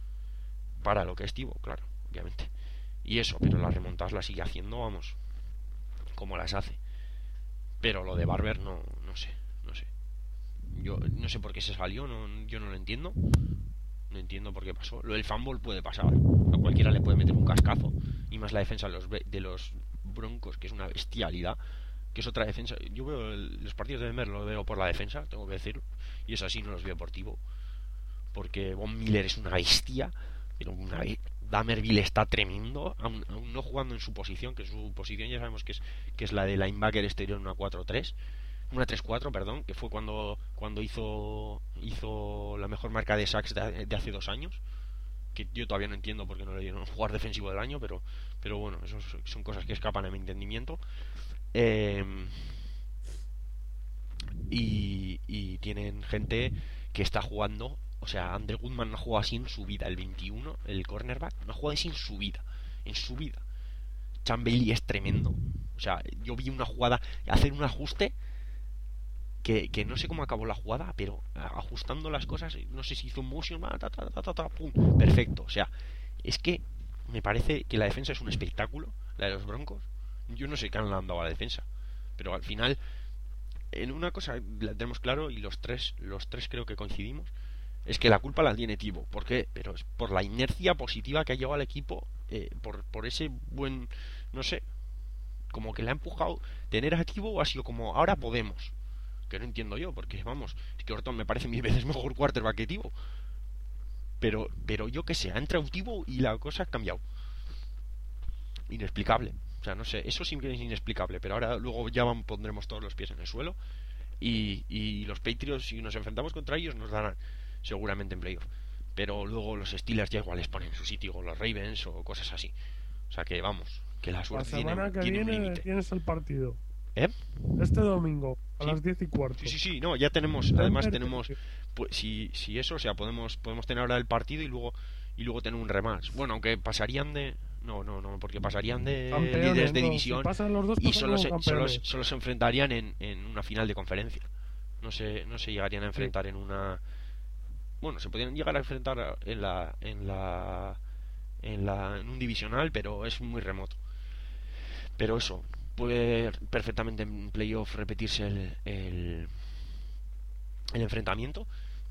Para lo que es Thibaut, claro, obviamente. Y eso, pero las remontadas las sigue haciendo, vamos, como las hace. Pero lo de Barber no, no sé, no sé. Yo no sé por qué se salió, no, yo no lo entiendo. No entiendo por qué pasó. Lo del fumble puede pasar. A cualquiera le puede meter un cascazo. Y más la defensa de los, de los Broncos, que es una bestialidad. Que es otra defensa. Yo veo el, los partidos de Denver, lo veo por la defensa, tengo que decirlo. Y es así, no los veo por Thibaut. Porque Von Miller es una bestia. Pero una be- Damerville está tremendo. Aún, aún no jugando en su posición, que su posición ya sabemos que es, que es la de linebacker exterior en una cuatro tres. Una tres cuatro, perdón, que fue cuando cuando hizo hizo la mejor marca de sacks de, de hace dos años, que yo todavía no entiendo por qué no le dieron jugar defensivo del año, pero pero bueno, eso son cosas que escapan a mi entendimiento. Eh, y, y tienen gente que está jugando, o sea, Andrew Goodman no ha jugado así en su vida, el veintiuno, el cornerback, no ha jugado así en su vida, en su vida. Chan Bailey es tremendo. O sea, yo vi una jugada, hacer un ajuste que, que no sé cómo acabó la jugada, pero ajustando las cosas, no sé si hizo un motion, ta, ta, ta, ta, ta, pum, perfecto. O sea, es que me parece que la defensa es un espectáculo, la de los Broncos. Yo no sé qué han dado a la defensa, pero al final, en una cosa la tenemos claro y los tres, los tres creo que coincidimos, es que la culpa la tiene Tibo. ¿Por qué? Pero es por la inercia positiva que ha llevado al equipo, eh, por, por ese buen, no sé, como que le ha empujado. Tener a Tibo ha sido como, ahora podemos. Que no entiendo yo, porque vamos, es que Orton me parece mil veces mejor quarterback que Tibo. Pero, pero yo que sé, ha entrado Tibo y la cosa ha cambiado. Inexplicable. O sea, no sé, eso sí que es inexplicable. Pero ahora luego ya van, pondremos todos los pies en el suelo. Y, y los Patriots, si nos enfrentamos contra ellos, nos darán seguramente en playoff. Pero luego los Steelers ya igual les ponen en su sitio con los Ravens o cosas así. O sea que vamos, que la suerte la semana tiene, que tiene un viene límite. tienes el partido. ¿Eh? Este domingo, a Sí. las diez y cuarto. Sí, sí, sí, no, ya tenemos, además tenemos, pues si, si eso, o sea, podemos podemos tener ahora el partido y luego y luego tener un rematch. Bueno, aunque pasarían de, no, no, no, porque pasarían de Campeones, líderes de no, división si pasan los dos, y pasan solo como se, solo, campeones. solo se enfrentarían en, en una final de conferencia. No se, no se llegarían a enfrentar en una, bueno, se podrían llegar a enfrentar en la, en la, en la, en un divisional, pero es muy remoto. Pero eso, puede perfectamente en playoff repetirse el, el, el enfrentamiento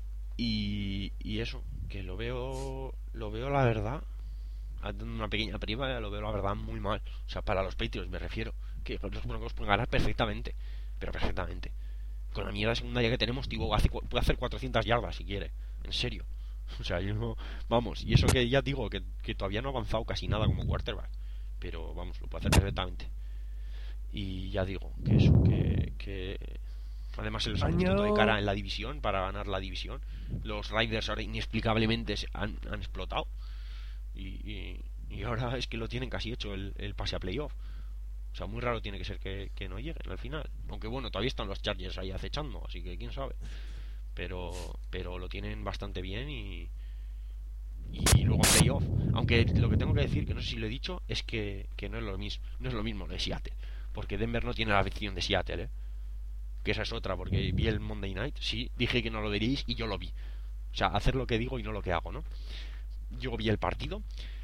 y, y eso, que lo veo, lo veo la verdad, dando una pequeña priva, lo veo la verdad muy mal. O sea, para los Patriots me refiero, que los Broncos pueden ganar perfectamente, pero perfectamente. Con la mierda secundaria que tenemos, Tibo hace, puede hacer cuatrocientas yardas si quiere, en serio. O sea, yo no, vamos, y eso que ya digo, que, que todavía no ha avanzado casi nada como quarterback, pero vamos, lo puede hacer perfectamente. Y ya digo, que eso, que, que además se los ha puesto todo de cara en la división para ganar la división. Los Raiders ahora inexplicablemente se han, han explotado y, y, y ahora es que lo tienen casi hecho el, el pase a playoff. O sea, muy raro tiene que ser que, que no lleguen al final. Aunque bueno, todavía están los Chargers ahí acechando, así que quién sabe. Pero pero lo tienen bastante bien y y luego en playoff. Aunque lo que tengo que decir, que no sé si lo he dicho, es que, que no es lo mismo, no es lo mismo lo de Seattle. Porque Denver no tiene la afición de Seattle, ¿eh? Que esa es otra, porque vi el Monday Night, sí, dije que no lo veríais y yo lo vi. O sea, hacer lo que digo y no lo que hago, ¿no? Yo vi el partido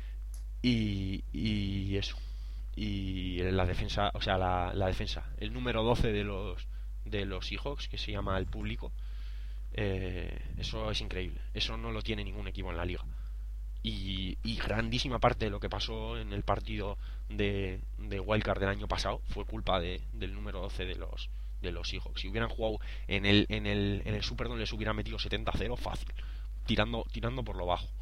y, y eso. Y la defensa, o sea, la, la defensa, el número doce de los de los Seahawks, que se llama el público, eh, eso es increíble. Eso no lo tiene ningún equipo en la liga. Y, y grandísima parte de lo que pasó en el partido de, de Wildcard del año pasado fue culpa de, del número doce de los de los Seahawks. Si hubieran jugado en el en el, en el Superdome les hubieran metido setenta a cero fácil, tirando tirando por lo bajo.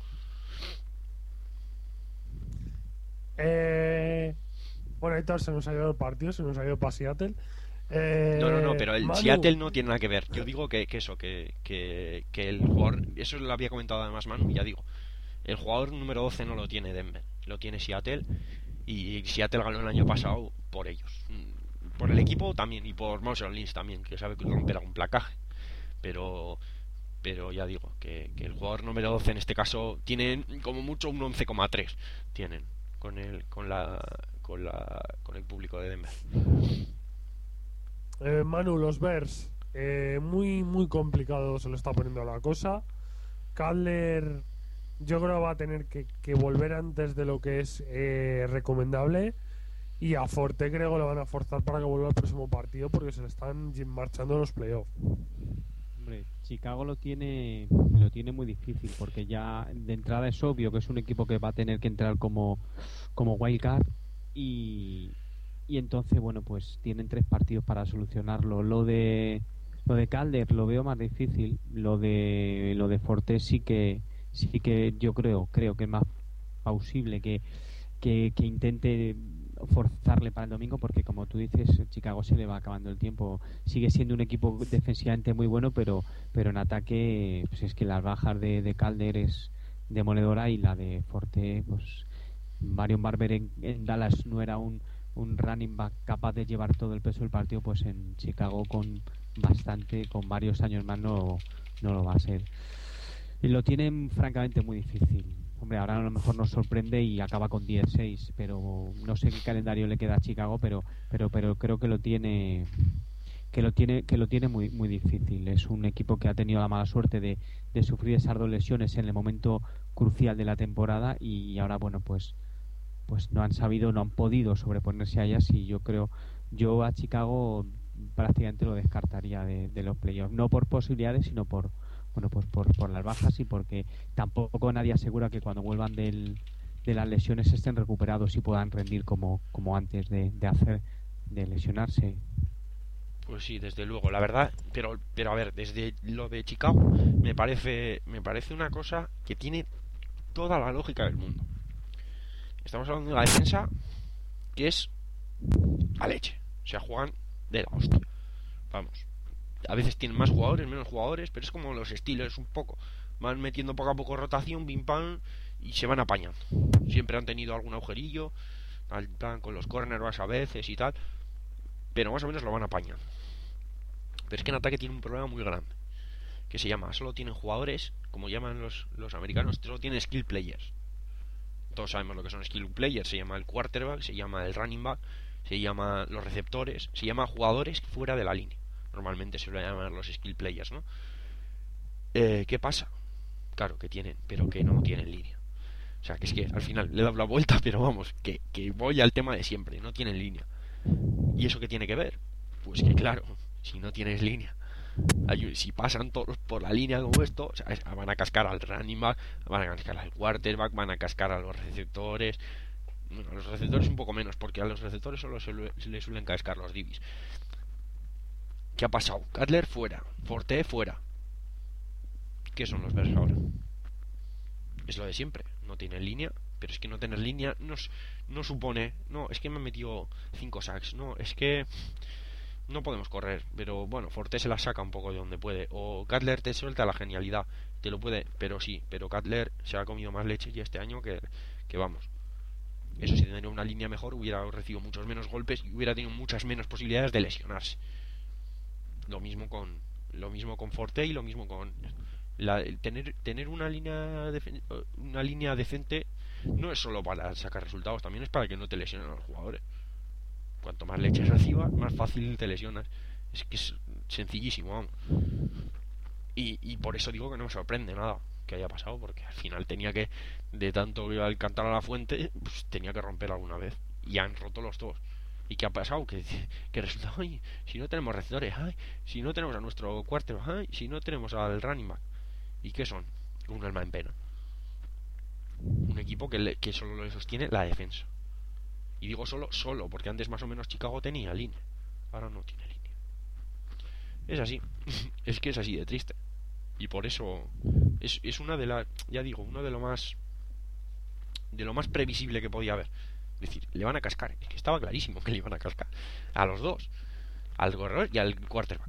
Eh, bueno, Héctor, se nos ha ido el partido, se nos ha ido para Seattle. Eh, No, no, no, pero el Manu, Seattle no tiene nada que ver. Yo digo que, que eso, que, que, que el jugador, eso lo había comentado además Manu, y ya digo, el jugador número doce no lo tiene Denver, lo tiene Seattle, y Seattle ganó el año pasado por ellos. Por el equipo también, y por Marshall Lynch también, que sabe que romper algún placaje. Pero pero ya digo, que, que el jugador número doce en este caso tienen como mucho un once coma tres tienen con el, con la, con la, con el público de Denver. eh, Manu, los Bears, eh, muy, muy complicado se lo está poniendo la cosa. Cutler, yo creo que va a tener que, que volver antes de lo que es eh, recomendable. Y a Forte creo que lo van a forzar para que vuelva al próximo partido porque se le están marchando los playoffs. Hombre, Chicago lo tiene lo tiene muy difícil porque ya de entrada es obvio que es un equipo que va a tener que entrar como, como wildcard y, y entonces bueno pues tienen tres partidos para solucionarlo. Lo de lo de Calder lo veo más difícil, lo de lo de Forte sí que sí que yo creo creo que es más plausible que, que, que intente forzarle para el domingo porque como tú dices Chicago se le va acabando el tiempo, sigue siendo un equipo defensivamente muy bueno pero pero en ataque pues es que las bajas de, de Calder es demoledora y la de Forte pues Marion Barber en, en Dallas no era un, un running back capaz de llevar todo el peso del partido, pues en Chicago con bastante con varios años más no, no lo va a ser y lo tienen francamente muy difícil. hombre, ahora a lo mejor nos sorprende y acaba con diez seis, pero no sé qué calendario le queda a Chicago, pero pero pero creo que lo tiene que lo tiene que lo tiene muy muy difícil. Es un equipo que ha tenido la mala suerte de, de sufrir esas dos lesiones en el momento crucial de la temporada y ahora bueno pues pues no han sabido, no han podido sobreponerse a ellas y yo creo, yo a Chicago prácticamente lo descartaría de, de los playoffs, no por posibilidades sino por bueno pues por, por las bajas y porque tampoco nadie asegura que cuando vuelvan del, de las lesiones estén recuperados y puedan rendir como, como antes de, de hacer de lesionarse. Pues sí, desde luego, la verdad, pero pero a ver, desde lo de Chicago me parece me parece una cosa que tiene toda la lógica del mundo. Estamos hablando de una defensa que es a leche, o sea, juegan de la hostia. Vamos, a veces tienen más jugadores, menos jugadores, pero es como los Steelers un poco, van metiendo poco a poco rotación, pim pam, y se van apañando. Siempre han tenido algún agujerillo, al plan con los cornerbacks a veces y tal, pero más o menos lo van apañando. Pero es que en ataque tiene un problema muy grande, que se llama, solo tienen jugadores, como llaman los, los americanos, solo tienen skill players. Todos sabemos lo que son skill players, se llama el quarterback, se llama el running back, se llama los receptores, se llama jugadores fuera de la línea. Normalmente se lo llaman los skill players, ¿no? Eh, ¿Qué pasa? Claro que tienen, pero que no tienen línea. O sea, que es que al final le he dado la vuelta, pero vamos, que, que voy al tema de siempre, no tienen línea. ¿Y eso qué tiene que ver? Pues que claro, si no tienes línea, si pasan todos por la línea como esto, o sea, van a cascar al running back, van a cascar al quarterback, van a cascar a los receptores. Bueno, a los receptores un poco menos, porque a los receptores solo se le suelen cascar los divis. ¿Qué ha pasado? Cutler fuera, Forte fuera. ¿Qué son los Bears ahora? Es lo de siempre, no tienen línea, pero es que no tener línea no, no supone, no, es que me han metido cinco sacks, no, es que no podemos correr, pero bueno, Forte se la saca un poco de donde puede, o Cutler te suelta la genialidad, te lo puede, pero sí, pero Cutler se ha comido más leche ya este año que, que vamos. Eso, si tendría una línea mejor hubiera recibido muchos menos golpes y hubiera tenido muchas menos posibilidades de lesionarse. Lo mismo con lo mismo con Forte y lo mismo con la, tener tener una línea defen, una línea decente no es solo para sacar resultados, también es para que no te lesionen a los jugadores. Cuanto más leche recibas, más fácil te lesionas. Es que es sencillísimo, vamos. Y, y por eso digo que no me sorprende nada que haya pasado, porque al final tenía que, de tanto que iba al cantar a la fuente, pues tenía que romper alguna vez. Y han roto los dos. ¿Y qué ha pasado? Que, que resulta, ay, si no tenemos receptores, ay, si no tenemos a nuestro quarterback, ay, si no tenemos al running back. ¿Y qué son? Un alma en pena. Un equipo que, le, que solo le sostiene la defensa. Y digo solo, solo, porque antes más o menos Chicago tenía línea. Ahora no tiene línea. Es así. Es que es así de triste. Y por eso es, es una de las, ya digo, uno de lo más de lo más previsible que podía haber. Es decir, le van a cascar. Es que estaba clarísimo que le iban a cascar. A los dos. Al corredor y al quarterback.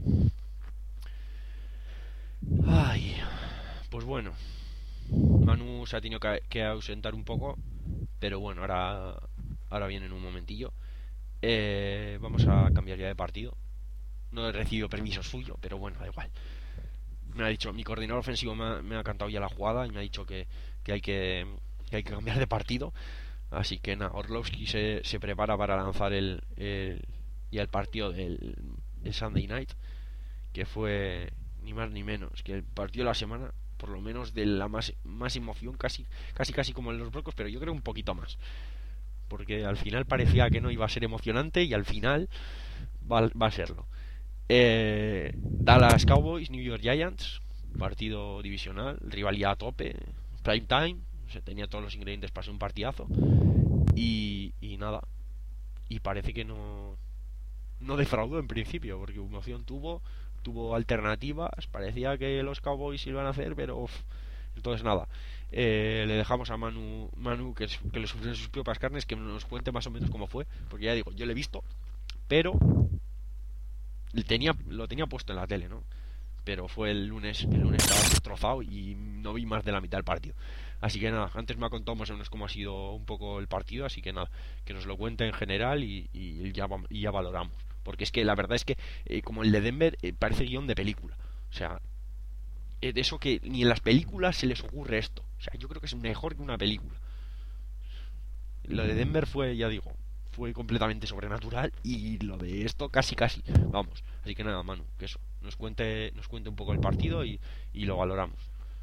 Ay. Pues bueno. Manu se ha tenido que, que ausentar un poco. Pero bueno, ahora ahora viene en un momentillo. Eh, vamos a cambiar ya de partido. No he recibido permiso suyo, pero bueno, da igual. Me ha dicho, mi coordinador ofensivo me ha, me ha cantado ya la jugada y me ha dicho que, que hay que, que hay que cambiar de partido. Así que nada, Orlovsky se, se prepara para lanzar el, el ya el partido del el Sunday Night, que fue ni más ni menos que el partido de la semana, por lo menos de la más, más emoción, casi casi casi como en los Broncos, pero yo creo un poquito más, porque al final parecía que no iba a ser emocionante y al final va, va a serlo. eh, Dallas Cowboys, New York Giants, partido divisional, rivalidad a tope, prime time, se tenía todos los ingredientes para ser un partidazo y, y nada, y parece que no no defraudó en principio, porque emoción tuvo tuvo alternativas, parecía que los Cowboys iban a hacer, pero uf, entonces nada, eh, le dejamos a Manu Manu que, que le sufrió sus propias carnes, que nos cuente más o menos cómo fue, porque ya digo, yo lo he visto, pero tenía, lo tenía puesto en la tele, ¿no? Pero fue el lunes, el lunes estaba destrozado y no vi más de la mitad del partido. Así que nada, antes me ha contado más o menos cómo ha sido un poco el partido, así que nada, que nos lo cuente en general y, y, ya, y ya valoramos. Porque es que la verdad es que, eh, como el de Denver, eh, parece guión de película. O sea, eh, de eso que ni en las películas se les ocurre esto. O sea, yo creo que es mejor que una película. Lo de Denver fue, ya digo, fue completamente sobrenatural, y lo de esto casi casi, vamos. Así que nada, Manu, que eso, nos cuente, nos cuente un poco el partido y, y lo valoramos.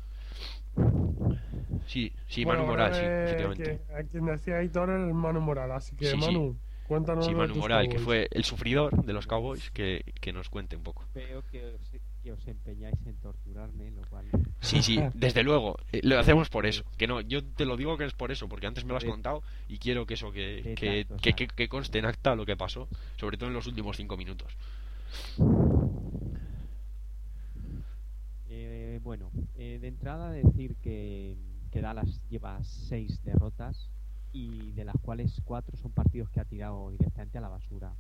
Sí, sí, Bueno, Manu Moral, sí, eh, efectivamente. que, a quien decía Aitor era el Manu Moral, así que Sí, sí. Manu, cuéntanos Sí, de Manu tus Moral, que Cowboys. fue el sufridor de los Cowboys, que, que nos cuente un poco. Veo que os, que os empeñáis en torturarme, lo cual... Sí, sí, desde luego, eh, lo hacemos por eso. Que no, yo te lo digo que es por eso, porque antes me lo has contado y quiero que eso, que, que, que, que, que conste en acta lo que pasó, sobre todo en los últimos cinco minutos. Eh, bueno, eh, de entrada decir que, que Dallas lleva seis derrotas, y de las cuales cuatro son partidos que ha tirado directamente a la basura.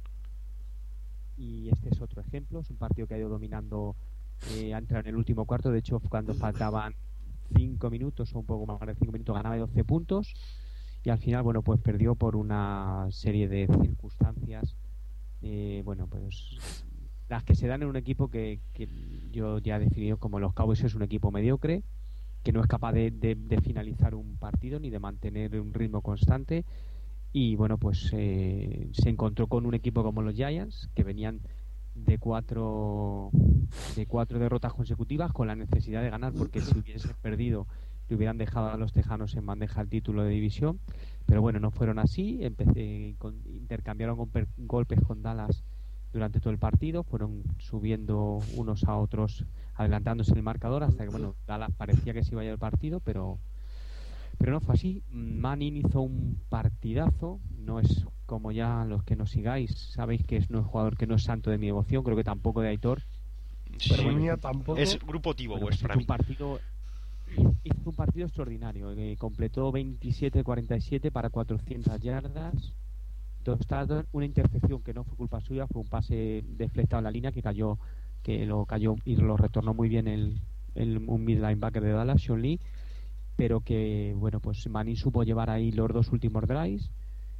Y este es otro ejemplo, es un partido que ha ido dominando, eh, ha entrado en el último cuarto. De hecho, cuando faltaban cinco minutos o un poco más de cinco minutos, ganaba doce puntos, y al final, bueno, pues perdió por una serie de circunstancias, eh, bueno, pues las que se dan en un equipo que, que yo ya he definido como los Cowboys es un equipo mediocre, que no es capaz de, de, de finalizar un partido ni de mantener un ritmo constante. Y bueno, pues eh, se encontró con un equipo como los Giants, que venían de cuatro de cuatro derrotas consecutivas, con la necesidad de ganar, porque si hubiesen perdido le hubieran dejado a los Tejanos en bandeja el título de división. Pero bueno, no fueron así. Empecé con, intercambiaron golpe, golpes con Dallas durante todo el partido, fueron subiendo unos a otros, adelantándose en el marcador, hasta que bueno, Dallas parecía que se iba a ir el partido, pero pero no fue así. Manning hizo un partidazo. No es, como ya los que nos sigáis sabéis, que es un jugador que no es santo de mi devoción, creo que tampoco de Aitor. Sí, Pero mía tampoco. es grupo Tivo, Bueno, pues, pues para hizo mí. un partido hizo un partido extraordinario, eh, completó veintisiete cuarenta y siete para cuatrocientas yardas, dos touchdowns, una intercepción que no fue culpa suya, fue un pase deflectado en la línea que cayó, que lo cayó y lo retornó muy bien el, el un mid linebacker de Dallas, Sean Lee. Pero que bueno, pues Manning supo llevar ahí los dos últimos drives,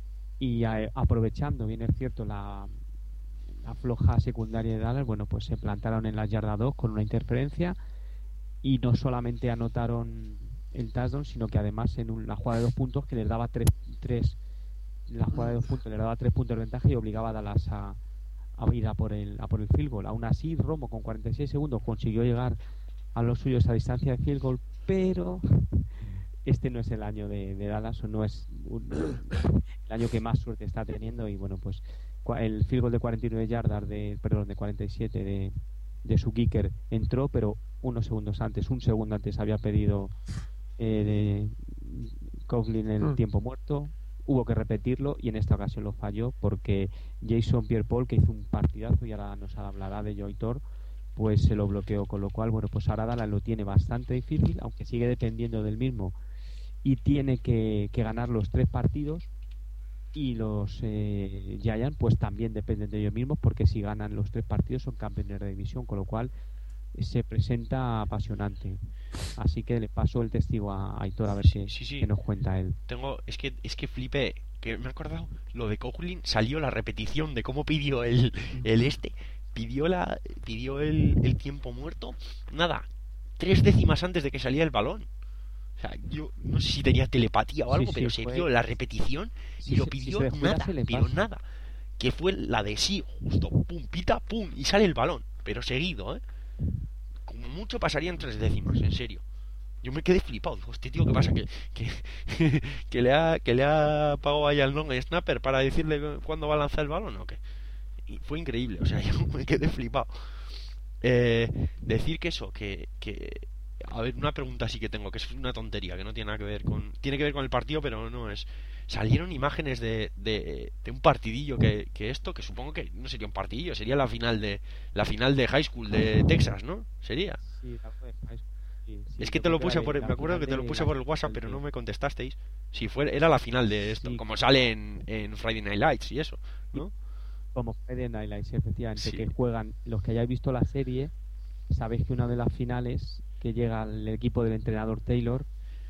y a, aprovechando, bien es cierto, la, la floja secundaria de Dallas, bueno, pues se plantaron en la yarda dos con una interferencia, y no solamente anotaron el touchdown, sino que además en una jugada de dos puntos que les daba tres, tres la jugada de dos puntos les daba tres puntos de ventaja y obligaba a Dallas a, a ir a por el a por el field goal. Aún así, Romo con cuarenta y seis segundos consiguió llegar a los suyos a distancia de field goal, pero este no es el año de, de Dallas, o no es un, el año que más suerte está teniendo. Y bueno, pues el field goal de cuarenta y nueve yardas de perdón de cuarenta y siete de, de su kicker entró, pero unos segundos antes un segundo antes había pedido eh, de Coughlin el mm. tiempo muerto. Hubo que repetirlo, y en esta ocasión lo falló, porque Jason Pierre-Paul, que hizo un partidazo y ahora nos hablará de Joitor, pues se lo bloqueó, con lo cual bueno, pues ahora Dallas lo tiene bastante difícil, aunque sigue dependiendo del mismo, y tiene que, que ganar los tres partidos, y los eh, Giants pues también dependen de ellos mismos, porque si ganan los tres partidos son campeones de división, con lo cual se presenta apasionante. Así que le paso el testigo a Aitor a ver sí, qué, sí, sí. qué nos cuenta él. Tengo, es que es que flipé, que me he acordado lo de Coughlin, salió la repetición de cómo pidió el, el este, pidió la pidió el, el tiempo muerto, nada, tres décimas antes de que salía el balón. O sea, yo no sé si tenía telepatía o algo, sí, pero sí, se fue... vio la repetición sí, y lo se, pidió si nada, pero nada. Que fue la de sí, justo, pum, pita, pum, y sale el balón, pero seguido, ¿eh? Como mucho pasarían tres décimas, en serio. Yo me quedé flipado, digo, este tío, ¿qué pasa? Que, que, que le ha que le ha pagado ahí al non snapper para decirle cuándo va a lanzar el balón o qué. Y fue increíble, o sea, yo me quedé flipado. Eh, decir que eso, que, que a ver, una pregunta sí que tengo, que es una tontería, que no tiene nada que ver con, tiene que ver con el partido, pero no es. Salieron imágenes de, de, de un partidillo que, que esto, que supongo que no sería un partidillo, sería la final de la final de high school de Texas, ¿no? Sería. Sí, la de high school. Sí, sí, es que te lo puse por, me acuerdo que te lo puse por el WhatsApp, pero no me contestasteis. Si fue, era la final de esto, sí, como sale en, en Friday Night Lights y eso, ¿no? Como Friday Night Lights, efectivamente, sí. Que juegan, los que hayáis visto la serie, sabéis que una de las finales que llega el equipo del entrenador Taylor,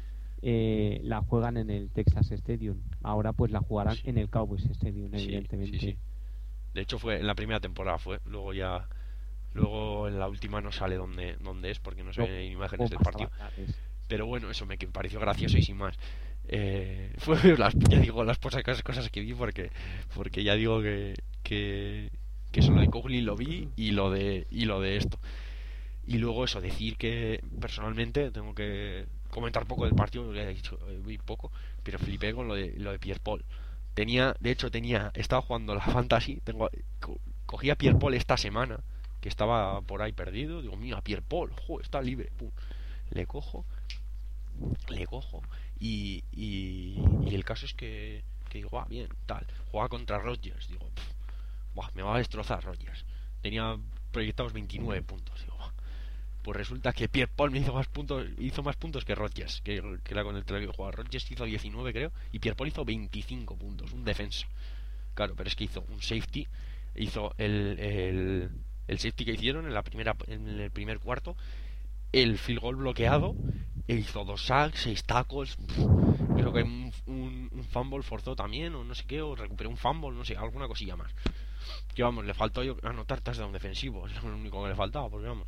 eh, la juegan en el Texas Stadium. Ahora pues la jugarán sí. en el Cowboys Stadium, evidentemente. Sí, sí, sí. De hecho fue en la primera temporada, fue, luego ya luego en la última no sale dónde, dónde es, porque no se ven imágenes del partido. Pero bueno, eso me pareció gracioso y sin más. Eh, fue las, ya digo, las pocas cosas que vi porque porque ya digo que que, que eso lo de Coughlin lo vi y lo de y lo de esto. Y luego eso, decir que personalmente tengo que comentar poco del partido, ya he dicho, vi poco, pero flipé con lo de lo de Pierre Paul. Tenía, de hecho tenía, estaba jugando la Fantasy, tengo co- cogí a Pierre Paul esta semana, que estaba por ahí perdido, digo, mira, Pierre Paul, jo, está libre, pum. Le cojo, le cojo y, y, y el caso es que, que digo, ah, bien, tal, juega contra Rodgers, digo, pff, buah, me va a destrozar Rodgers. Tenía proyectados veintinueve puntos, digo, buah. Pues resulta que Pierre Paul me hizo más puntos, hizo más puntos que Rodgers, que, que era con el que jugaba. Rodgers hizo diecinueve, creo, y Pierre Paul hizo veinticinco puntos, un defensa. Claro, pero es que hizo un safety, hizo el, el, el safety que hicieron en la primera en el primer cuarto, el field goal bloqueado, e hizo dos sacks, seis tacos, creo que un, un, un fumble forzó también, o no sé qué, o recuperó un fumble, no sé, alguna cosilla más. Que vamos, le faltó yo anotar touchdown defensivo, es lo único que le faltaba, porque vamos.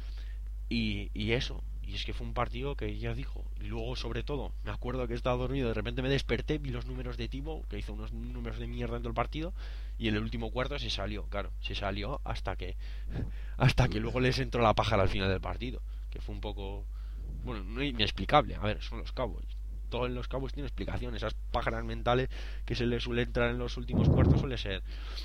Y, y eso, y es que fue un partido que ya dijo. Y luego, sobre todo, me acuerdo que estaba dormido, de repente me desperté, vi los números de Timo, que hizo unos números de mierda en todo el partido, y en el último cuarto se salió, claro, se salió hasta que hasta que luego les entró la pájara al final del partido, que fue un poco, bueno, no inexplicable. A ver, son los Cowboys. Todo en los Cowboys tiene explicación. Esas pájaras mentales que se les suele entrar en los últimos cuartos suele ser,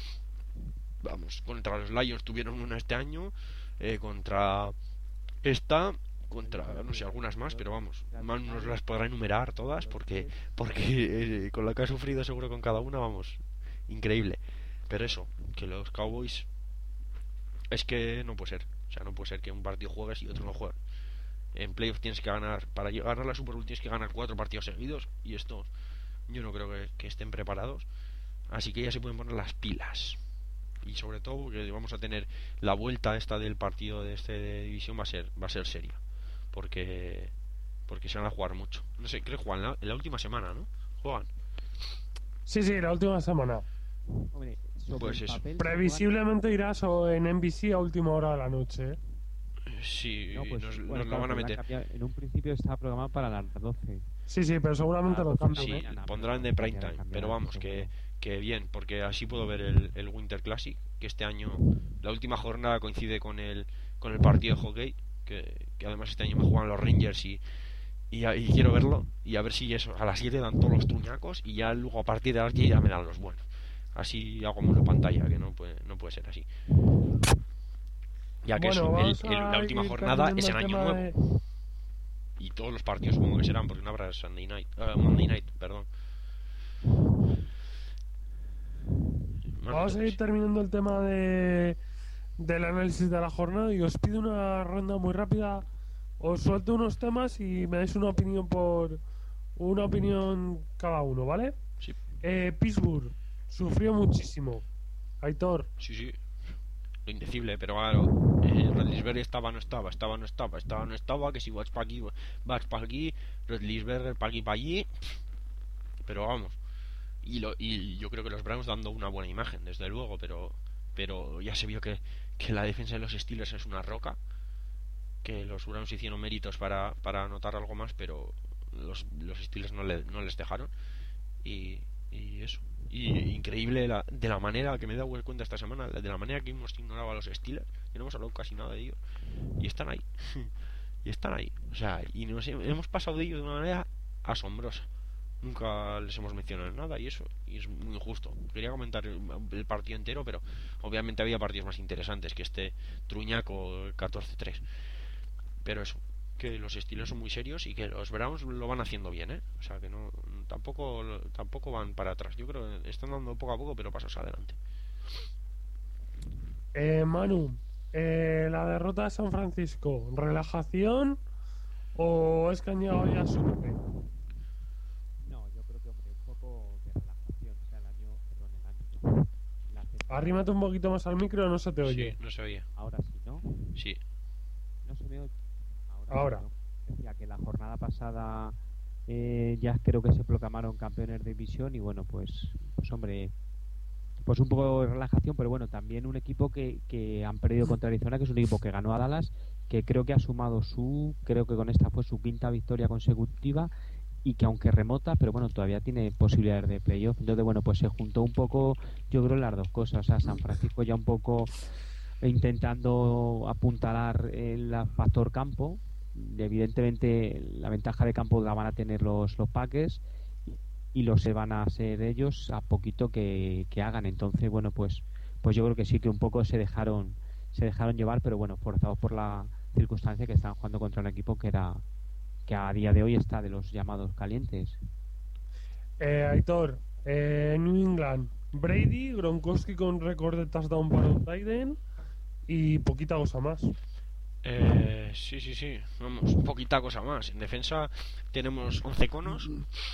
vamos, contra los Lions tuvieron una este año, eh, contra esta, contra, no sé, algunas más, pero vamos, Man nos las podrá enumerar todas porque porque eh, con lo que ha sufrido seguro con cada una, vamos, increíble. Pero eso, que los Cowboys, es que no puede ser. O sea, no puede ser que un partido juegues y otro no juegue. En playoffs tienes que ganar, para ganar la Super Bowl tienes que ganar cuatro partidos seguidos, y estos yo no creo que, que estén preparados. Así que ya se pueden poner las pilas. Y sobre todo que vamos a tener la vuelta esta del partido de este de división, va a ser va a ser seria, porque porque se van a jugar mucho. No sé, creo que juegan la, en la última semana, ¿no? Juegan. Sí, sí, la última semana. Hombre, sobre Pues el eso. papel se Previsiblemente irás o en N B C a última hora de la noche. ¿eh? Sí, juegan- No, pues, nos, bueno, nos lo claro, van a pero meter. cambiar- En un principio estaba programado para las doce. Sí, sí, pero seguramente Ah, lo pues cambian. Sí, ¿eh? cambiarán, pondrán de cambiarán, prime time, cambiarán, pero vamos, que, seguro. que bien, porque así puedo ver el, el Winter Classic, que este año, la última jornada coincide con el con el partido de hockey, que, que además este año me juegan los Rangers y, y, y quiero verlo, y a ver si eso, a las siete dan todos los truñacos y ya luego a partir de las diez ya me dan los buenos. Así hago mono pantalla, que no puede, no puede ser así. Ya que Bueno, eso, el- vamos el- la a última ir jornada es terminando en el año tema nuevo. de- Y todos los partidos supongo que serán, porque no habrá Sunday night, eh, Monday night, perdón. Vamos a ir terminando el tema de del análisis de la jornada y os pido una ronda muy rápida. Os suelto unos temas y me dais una opinión por una opinión cada uno, ¿vale? Sí, Eh, Pittsburgh sufrió muchísimo. Aitor, sí, sí. Lo indecible, pero claro, eh, Rodlisberger estaba, no estaba, estaba, no estaba, estaba, no estaba, que si vas para aquí, vas para aquí, Rodlisberger para aquí, para allí, pero vamos. Y, lo, y yo creo que los Browns dando una buena imagen, desde luego, pero pero ya se vio que, que la defensa de los Steelers es una roca, que los Browns hicieron méritos para, para anotar algo más, pero los, los Steelers no, le, no les dejaron. Y, y eso. Y increíble la, de la manera que me he dado cuenta esta semana, de la manera que hemos ignorado a los Steelers, que no hemos hablado casi nada de ellos, y están ahí. Y están ahí. O sea, y nos hemos pasado de ellos de una manera asombrosa. Nunca les hemos mencionado nada y eso, y es muy injusto. Quería comentar el, el partido entero, pero obviamente había partidos más interesantes que este truñaco catorce tres. Pero eso, que los Steelers son muy serios y que los Browns lo van haciendo bien, ¿eh? O sea, que no tampoco tampoco van para atrás. Yo creo que están dando poco a poco, pero pasos adelante. eh, Manu, eh, la derrota de San Francisco, ¿relajación o es que han llegado ya a su tope? No, yo creo que, hombre, un poco de relajación. O sea, el año, perdón, el año. No. La temporada- Arrímate un poquito más al micro, no se te oye. Sí, no se oye. Ahora sí, ¿no? Sí. No se me oye. Ahora. Ahora. sí, ¿no? Decía que la jornada pasada eh, ya creo que se proclamaron campeones de división y bueno, pues, pues hombre, pues un poco de relajación, pero bueno, también un equipo que, que han perdido contra Arizona, que es un equipo que ganó a Dallas, que creo que ha sumado su, creo que con esta fue su quinta victoria consecutiva, y que aunque remota, pero bueno, todavía tiene posibilidades de playoff. Entonces, bueno, pues se juntó un poco, yo creo, las dos cosas. O sea, San Francisco ya un poco intentando apuntalar el factor campo. Evidentemente, la ventaja de campo la van a tener los, los Packers, y los se van a ser ellos a poquito que, que hagan. Entonces, bueno, pues pues yo creo que sí que un poco se dejaron se dejaron llevar, pero bueno, forzados por la circunstancia que estaban jugando contra un equipo que era que a día de hoy está de los llamados calientes. Eh, Aitor, eh, New England, Brady, Gronkowski con récord de touchdown para un tight end y poquita cosa más. Eh, sí, sí, sí, vamos, poquita cosa más. En defensa tenemos once conos.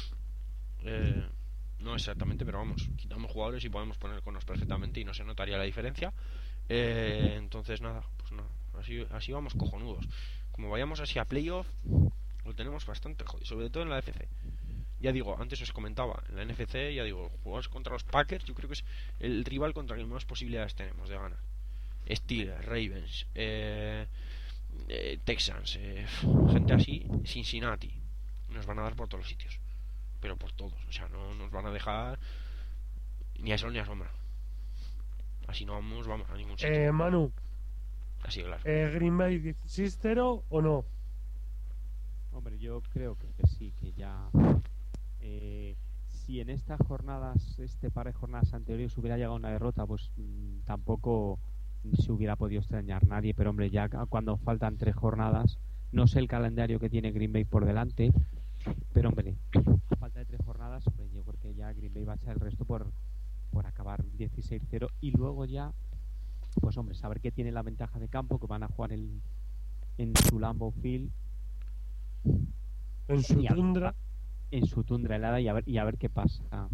Eh, no exactamente, pero vamos, quitamos jugadores y podemos poner conos perfectamente y no se notaría la diferencia. Eh, entonces nada, pues nada, así, así vamos cojonudos. Como vayamos así a playoff, lo tenemos bastante jodido, sobre todo en la N F C. Ya digo, antes os comentaba, en la N F C, ya digo, jugamos contra los Packers, yo creo que es el rival contra el que más posibilidades tenemos de ganar. Steelers, Ravens, eh, eh, Texans, eh, gente así, Cincinnati, nos van a dar por todos los sitios, pero por todos, o sea, no nos van a dejar ni a sol ni a sombra. Así no vamos, vamos a ningún sitio. Eh, Manu, Así, claro. eh, Green Bay dieciséis cero o no. Hombre, yo creo que, que sí, que ya eh, si en estas jornadas, este par de jornadas anteriores hubiera llegado una derrota, pues mmm, tampoco se hubiera podido extrañar nadie, pero hombre, ya cuando faltan tres jornadas, no sé el calendario que tiene Green Bay por delante, pero hombre, a falta de tres jornadas, hombre, yo creo que ya Green Bay va a echar el resto por, por acabar dieciséis cero, y luego ya, pues hombre, saber que tiene la ventaja de campo, que van a jugar en, en su Lambeau Field, En su y a- tundra. en su tundra helada, y a ver, y a ver qué pasa.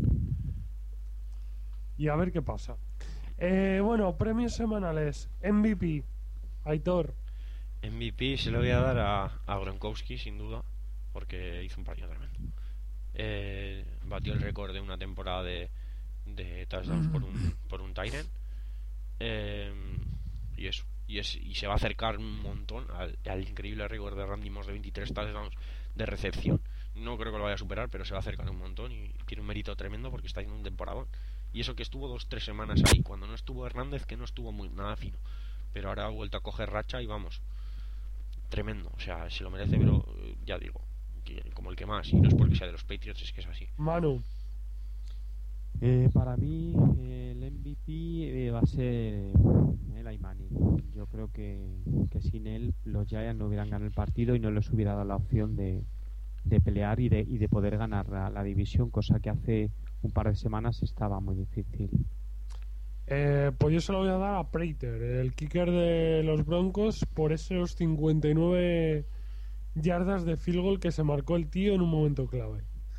Y a ver qué pasa. Eh, bueno, premios semanales. M V P. Aitor. M V P se lo voy a dar a, a Gronkowski, sin duda, porque hizo un partido tremendo. Eh, batió el récord de una temporada de, de touchdowns por un, por un tight end. Eh, y eso. Y, es, y se va a acercar un montón al, al increíble récord de Randy Moss de veintitrés touchdowns de recepción. No creo que lo vaya a superar, pero se va a acercar un montón y tiene un mérito tremendo porque está haciendo un temporadón. Y eso que estuvo dos tres semanas ahí, cuando no estuvo Hernández, que no estuvo muy nada fino, pero ahora ha vuelto a coger racha y vamos, tremendo. O sea, se lo merece, pero eh, ya digo, que, como el que más, y no es porque sea de los Patriots, es que es así. Manu. Eh, para mí eh, el M V P eh, va a ser Eli Manning. Yo creo que, que sin él los Giants no hubieran ganado el partido y no les hubiera dado la opción de, de pelear y de, y de poder ganar la, la división, cosa que hace un par de semanas estaba muy difícil. Eh, pues yo se lo voy a dar a Prater, el kicker de los Broncos, por esos cincuenta y nueve yardas de field goal que se marcó el tío en un momento clave.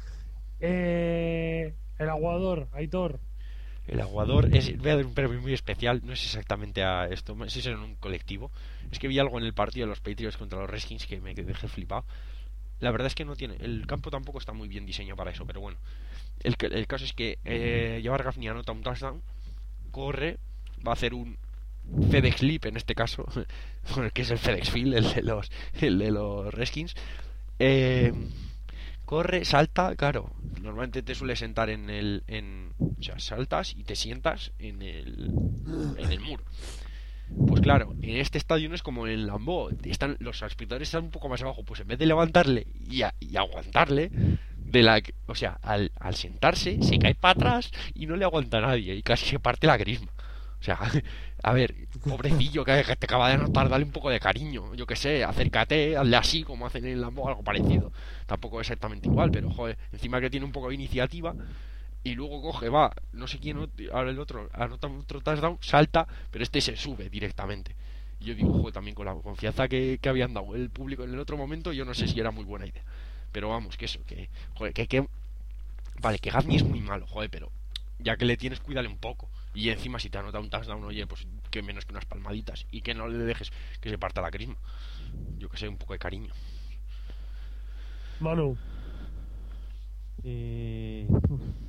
Eh, el aguador, Aitor. El aguador es, voy a dar un premio muy especial, no es exactamente a esto, es en un colectivo. Es que vi algo en el partido de los Patriots contra los Redskins que me dejé flipado. La verdad es que no tiene, el campo tampoco está muy bien diseñado para eso, pero bueno. El, el caso es que eh, Jabbar Gaffney anota un touchdown, corre, va a hacer un FedEx Leap en este caso, que es el FedEx Field, el de los, el de los Redskins. Eh, corre, salta, claro, normalmente te suele sentar en el, en, o sea, saltas y te sientas en el, en el muro. Pues claro, en este estadio no es como en el Lambeau, están, los espectadores están un poco más abajo, pues en vez de levantarle y, a, y aguantarle, de la, o sea, al, al sentarse se cae para atrás y no le aguanta a nadie y casi se parte la crisma. O sea, a ver, pobrecillo que te acaba de anotar, dale un poco de cariño, yo que sé, acércate, hazle así como hacen en el Lambeau, algo parecido. Tampoco es exactamente igual, pero joder, encima que tiene un poco de iniciativa. Y luego coge, va, no sé quién, ahora el otro, anota otro touchdown, salta, pero este se sube directamente. Y yo digo, joder, también con la confianza que, que habían dado el público en el otro momento, yo no sé si era muy buena idea. Pero vamos, que eso, que, joder, que, que vale, que Gaffney es muy malo, joder, pero ya que le tienes, cuídale un poco. Y encima si te anota un touchdown, oye, pues que menos que unas palmaditas. Y que no le dejes que se parta la crisma. Yo que sé, un poco de cariño. Manu. Eh, uf,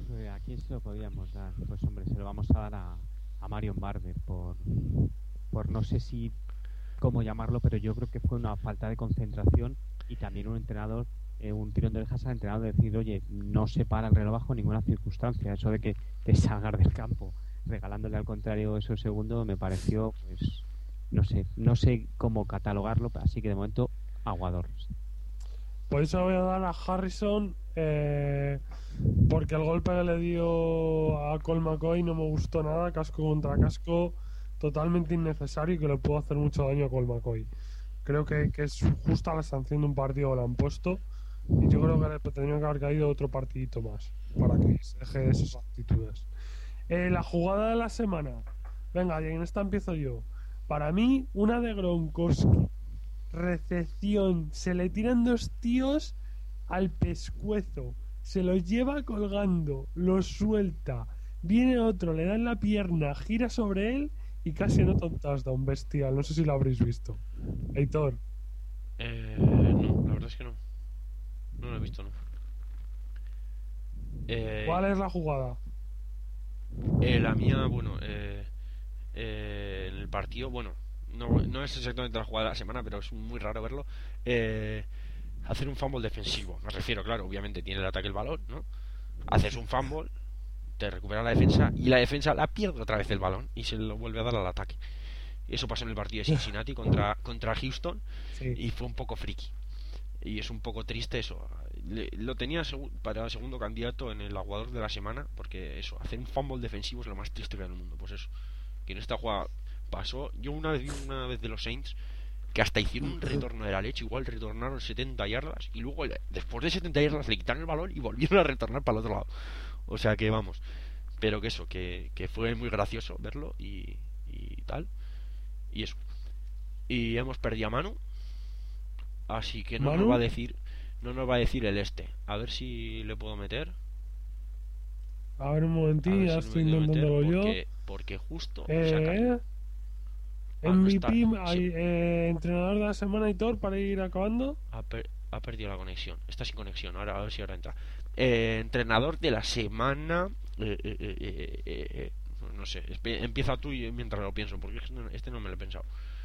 Eh, ¿A quién se lo podíamos dar? Pues hombre, se lo vamos a dar a, a Marion Barber por, por no sé si cómo llamarlo, pero yo creo que fue una falta de concentración y también un entrenador, eh, un tirón de orejas al entrenador de decir, oye, no se para el reloj bajo ninguna circunstancia. Eso de que te salgas del campo regalándole al contrario esos segundos me pareció, pues, no sé, no sé cómo catalogarlo, así que de momento aguador. Por eso voy a dar a Harrison, eh, porque el golpe que le dio a Colt McCoy no me gustó nada, casco contra casco, totalmente innecesario y que le pudo hacer mucho daño a Colt McCoy. Creo que, que es justa la sanción de un partido que le han puesto y yo creo que le tendría que haber caído otro partidito más para que se deje de esas actitudes. Eh, la jugada de la semana. Venga, y en esta empiezo yo. Para mí, una de Gronkowski. Recepción. Se le tiran dos tíos al pescuezo. Se los lleva colgando. Los suelta. Viene otro, le da en la pierna, gira sobre él y casi anota un touchdown bestial. No sé si lo habréis visto. Heitor. Eh, no, la verdad es que no. No lo he visto, no. Eh, ¿Cuál es la jugada? eh, la mía, bueno, eh, eh, en el partido, bueno, no, no es exactamente la jugada de la semana, pero es muy raro verlo. Eh, hacer un fumble defensivo, me refiero, claro, obviamente tiene el ataque el balón, ¿no? Haces un fumble, te recupera la defensa y la defensa la pierde otra vez el balón y se lo vuelve a dar al ataque. Eso pasó en el partido de Cincinnati contra, contra Houston, Sí. y fue un poco friki. Y es un poco triste eso. Le- lo tenía segu- para segundo candidato en el aguador de la semana, porque eso, hacer un fumble defensivo es lo más triste que hay en el mundo. Pues eso, que en esta jugada pasó. Yo una vez vi una vez de los Saints que hasta hicieron un retorno de la leche, igual retornaron setenta yardas y luego le- después de setenta yardas le quitaron el balón y volvieron a retornar para el otro lado. O sea que vamos, pero que eso, que, que fue muy gracioso verlo y, y tal. Y eso. Y hemos perdido a Manu, así que no ¿Manu? nos va a decir, no nos va a decir el este. A ver si le puedo meter. A ver un A momentín, ver ya si estoy me puedo meter, intentándolo yo. porque, porque justo se ha caído. Eh, Ah, no está. M V P, Sí. hay, eh, entrenador de la semana, Heitor, para ir acabando. Ha, per- ha perdido la conexión. Está sin conexión. Ahora a ver si ahora entra. Eh, entrenador de la semana. eh, eh, eh, eh, eh, eh, no sé. espe- Empieza tú y mientras lo pienso, porque este no, este no me lo he pensado.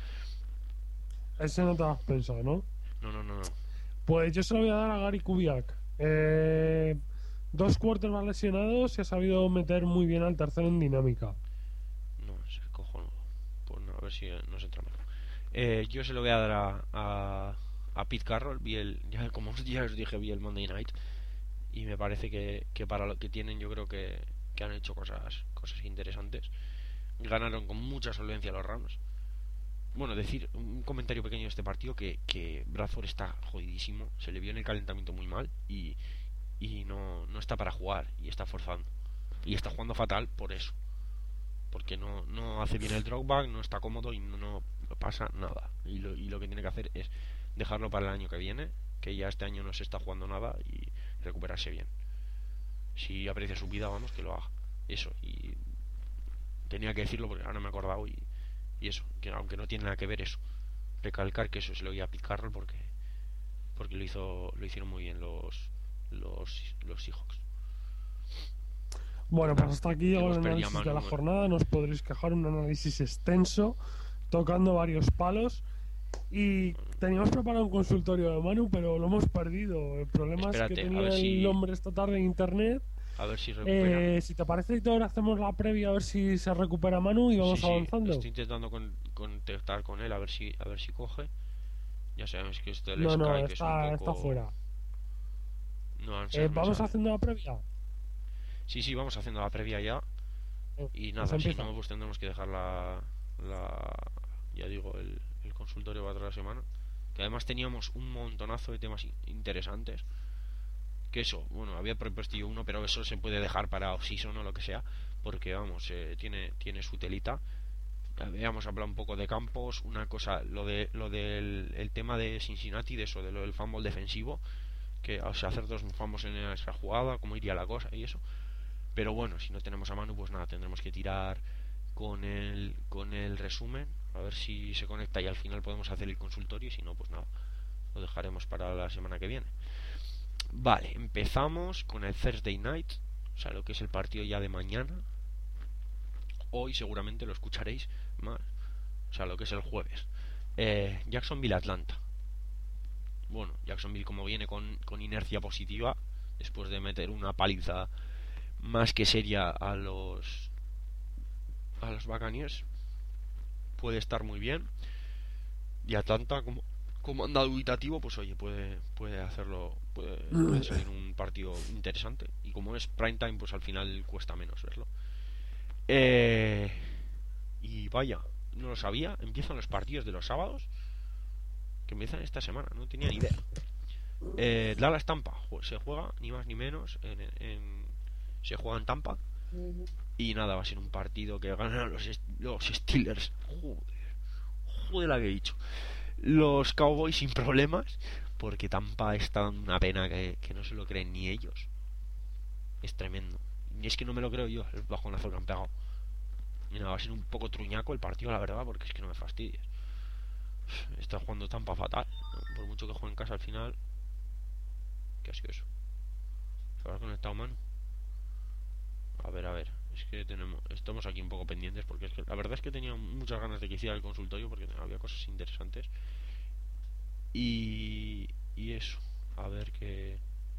Ese no te lo has pensado, ¿no? No, no, no, no. Pues yo se lo voy a dar a Gary Kubiak. Eh, dos quarterbacks lesionados y ha sabido meter muy bien al tercero en dinámica. No, es cojonudo. Pues no, a ver si eh, nos entra mejor. Eh, yo se lo voy a dar a, a, a Pete Carroll. Vi el, ya, como os- ya os dije, vi el Monday Night. Y me parece que, que para lo que tienen, yo creo que, que han hecho cosas, cosas interesantes. Ganaron con mucha solvencia los Rams. Bueno, decir un comentario pequeño de este partido, que, que Bradford está jodidísimo, se le vio en el calentamiento muy mal y, y no, no está para jugar y está forzando. Y está jugando fatal por eso. Porque no, no hace bien el dropback, no está cómodo y no, no pasa nada. Y lo, y lo que tiene que hacer es dejarlo para el año que viene, que ya este año no se está jugando nada, y recuperarse bien. Si aprecia su vida, vamos, que lo haga. Eso, y tenía que decirlo porque ahora me he acordado y, y eso, que aunque no tiene nada que ver eso, recalcar que eso se lo voy a Pete Carroll porque porque lo hizo lo hicieron muy bien los los los Seahawks. Bueno, pues hasta aquí llegó Hemos el perdido a análisis de la Manu. jornada. Nos podréis quejar, un análisis extenso, tocando varios palos. Y teníamos preparado un consultorio de Manu, pero lo hemos perdido. El problema Espérate, es que a tenía ver si- el nombre esta tarde en internet. A ver si recupera. Eh, si te parece, Héctor, hacemos la previa a ver si se recupera Manu y vamos Sí, sí, avanzando. estoy intentando con- contactar con él a ver si a ver si coge. Ya sabemos que esto del No, no, Skype es está, un poco... está fuera. No, no Eh, sé, no vamos sale. haciendo la previa. Sí, sí, vamos haciendo la previa ya. Eh, Y pues nada, si empieza. no, pues tendremos que dejar la, la ya digo, el, el consultorio para otra semana. Que además teníamos un montonazo de temas i- interesantes. Que eso, bueno, había propuesto yo uno, pero eso se puede dejar para off-season o lo que sea. Porque vamos, eh, tiene, tiene su telita. Habíamos hablado un poco de campos, una cosa, lo de lo del el tema de Cincinnati, de eso, de lo del fumble defensivo, que o sea, hacer dos fumbles en esa jugada, cómo iría la cosa y eso. Pero bueno, si no tenemos a Manu, pues nada, tendremos que tirar con el con el resumen, a ver si se conecta y al final podemos hacer el consultorio, y si no, pues nada, lo dejaremos para la semana que viene. Vale, empezamos con el Thursday Night, o sea, lo que es el partido ya de mañana. Hoy seguramente lo escucharéis más, o sea, lo que es el jueves. eh, Jacksonville Atlanta. Bueno, Jacksonville, como viene con, con inercia positiva, después de meter una paliza más que seria a los a los Buccaneers, puede estar muy bien. Y Atlanta, como como anda dubitativo, pues oye, puede puede hacerlo, puede, puede salir un partido interesante. Y como es prime time, pues al final cuesta menos verlo. Eh, y vaya, no lo sabía. Empiezan los partidos de los sábados, que empiezan esta semana, no tenía ni idea. Eh, Dallas Tampa, se juega ni más ni menos en, en, se juega en Tampa. Y nada, va a ser un partido que ganan los, los Steelers. Joder, joder la que he dicho. Los Cowboys sin problemas, porque Tampa está dando una pena que, que no se lo creen ni ellos. Es tremendo. Y es que no me lo creo yo, el bajonazo que han pegado. Y nada, va a ser un poco truñaco el partido, la verdad, porque es que no me fastidies. Está jugando Tampa fatal, ¿no? Por mucho que juegue en casa al final. ¿Qué ha sido eso? ¿Se habrá conectado mano? A ver, a ver. Es que tenemos, estamos aquí un poco pendientes, porque es que la verdad es que tenía muchas ganas de que hiciera el consultorio, porque había cosas interesantes. Y, y eso. A ver qué.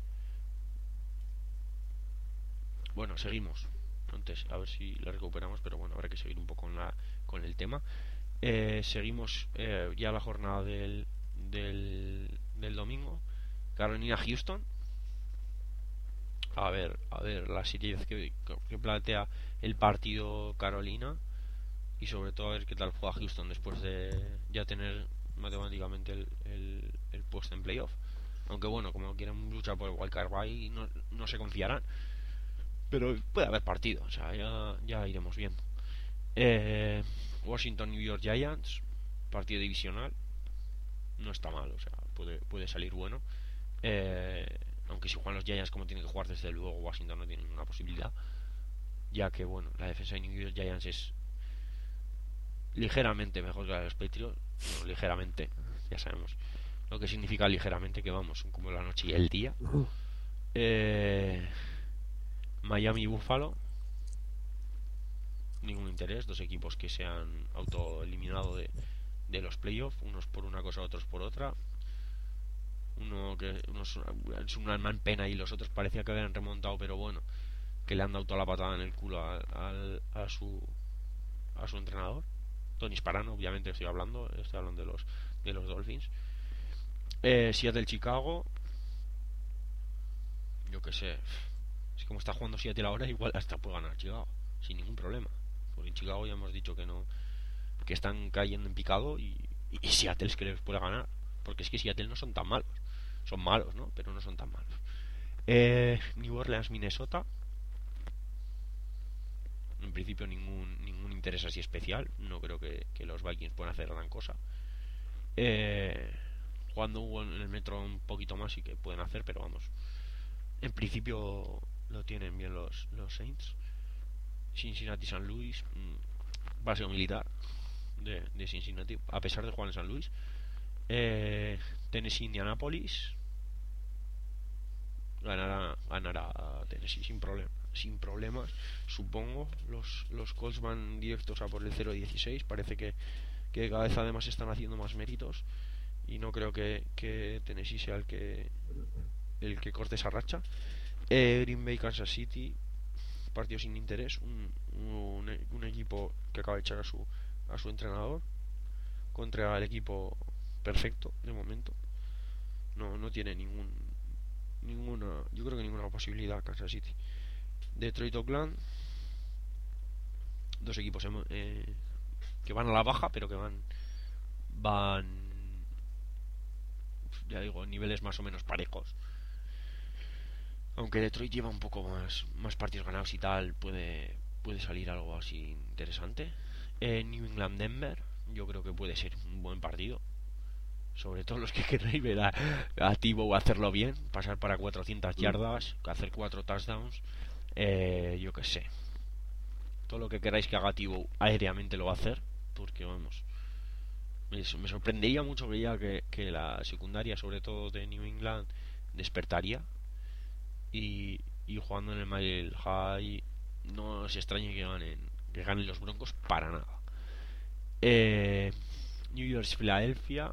Bueno, seguimos. Antes, a ver si la recuperamos, pero bueno, habrá que seguir un poco con, la, con el tema. Eh, seguimos eh, ya la jornada del, del, del domingo. Carolina-Houston. A ver, a ver la serie que, que plantea el partido Carolina. Y sobre todo a ver qué tal juega Houston después de ya tener matemáticamente el, el, el puesto en playoff. Aunque bueno, como quieren luchar por el wildcard bye, no, no se confiarán. Pero puede haber partido, o sea, ya, ya iremos viendo. Eh, Washington New York Giants, partido divisional. No está mal, o sea, puede, puede salir bueno. Eh, aunque si juegan los Giants como tienen que jugar, desde luego Washington no tiene ninguna posibilidad. Ya que bueno, la defensa de New York Giants es ligeramente mejor que la de los Patriots. Bueno, ligeramente, ya sabemos lo que significa ligeramente, que vamos, son como la noche y el día. Eh, Miami y Buffalo, ningún interés, dos equipos que se han autoeliminado de, de los playoffs, unos por una cosa, otros por otra. Uno que unos es un alma en pena y los otros parecía que habían remontado, pero bueno, que le han dado toda la patada en el culo a, a, a su a su entrenador, Tony Sparano, obviamente estoy hablando, estoy hablando de los de los Dolphins. Eh, Seattle Chicago, yo que sé, es como está jugando Seattle ahora, igual hasta puede ganar Chicago sin ningún problema, porque en Chicago ya hemos dicho que no, que están cayendo en picado, y, y Seattle es que les puede ganar, porque es que Seattle no son tan malos, son malos, ¿no? Pero no son tan malos. eh, New Orleans Minnesota, en principio ningún ningún interés así especial, no creo que, que los Vikings puedan hacer gran cosa. eh, jugando en el metro un poquito más y que pueden hacer, pero vamos, en principio lo tienen bien los, los Saints. Cincinnati San Luis, base militar de, de Cincinnati, a pesar de jugar en San Luis. eh, Tennessee Indianapolis, ganará ganará Tennessee sin problema, sin problemas, supongo. Los, los Colts van directos a por el cero dieciséis. Parece que, que cada vez además están haciendo más méritos, y no creo que, que Tennessee sea el que el que corte esa racha. eh, Green Bay Kansas City, partido sin interés, un, un, un equipo que acaba de echar a su a su entrenador contra el equipo perfecto de momento. No no tiene ningún ninguna yo creo que ninguna posibilidad Kansas City. Detroit Oakland, dos equipos eh, que van a la baja, pero que van van ya digo, niveles más o menos parejos. Aunque Detroit lleva un poco más más partidos ganados y tal, puede puede salir algo así interesante. eh, New England Denver, yo creo que puede ser un buen partido, sobre todo los que queréis ver a, a Tebow hacerlo bien, pasar para cuatrocientas yardas, hacer cuatro touchdowns. eh, yo que sé, todo lo que queráis que haga Tebow aéreamente lo va a hacer, porque vamos, me, me sorprendería mucho que ya que, que la secundaria, sobre todo de New England, despertaría. Y, y jugando en el Mile High no se extrañe que ganen, que ganen los Broncos para nada. Eh, New York Filadelfia.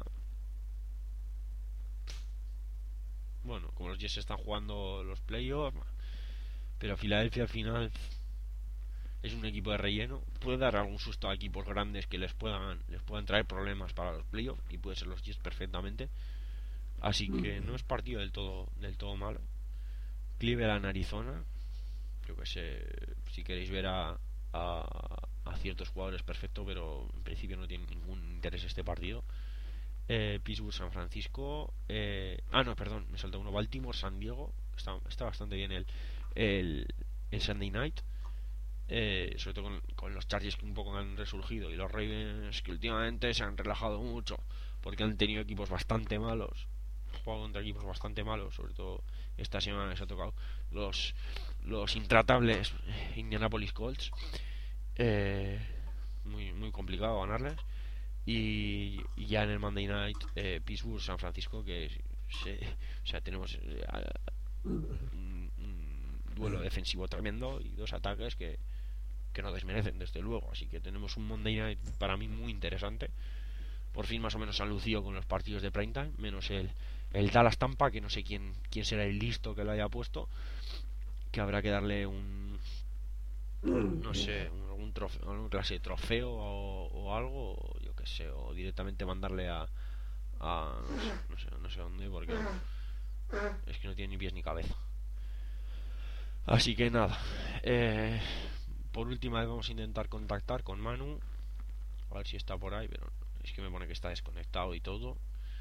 Bueno, como los Jets están jugando los playoffs, pero Filadelfia al final es un equipo de relleno. Puede dar algún susto a equipos grandes que les puedan les puedan traer problemas para los playoffs, y puede ser los Jets perfectamente. Así que no es partido del todo del todo malo. Cleveland, Arizona. Yo que sé, si queréis ver a, a, a ciertos jugadores, perfecto, pero en principio no tiene ningún interés este partido. eh, Pittsburgh, San Francisco. eh, ah no, perdón, me saltó uno. Baltimore, San Diego. Está, está bastante bien el, el, el Sunday Night. Eh, sobre todo con, con los Chargers que un poco han resurgido, y los Ravens que últimamente se han relajado mucho porque han tenido equipos bastante malos, jugado contra equipos bastante malos. Sobre todo esta semana les ha tocado los los intratables Indianapolis Colts. eh, muy muy complicado ganarles. Y, y ya en el Monday Night, eh, Pittsburgh, San Francisco, que se, o sea, tenemos eh, un, un duelo defensivo tremendo y dos ataques que que no desmerecen, desde luego. Así que tenemos un Monday Night para mí muy interesante. Por fin más o menos se han lucido con los partidos de primetime, menos el, el Dallas Tampa, que no sé quién quién será el listo que lo haya puesto, que habrá que darle un no sé, un, algún trofeo, alguna clase de trofeo o, o algo, o yo que sé, o directamente mandarle a, a no, sé, no sé no sé dónde, porque es que no tiene ni pies ni cabeza. Así que nada, eh por última vez vamos a intentar contactar con Manu, a ver si está por ahí, pero es que me pone que está desconectado y todo.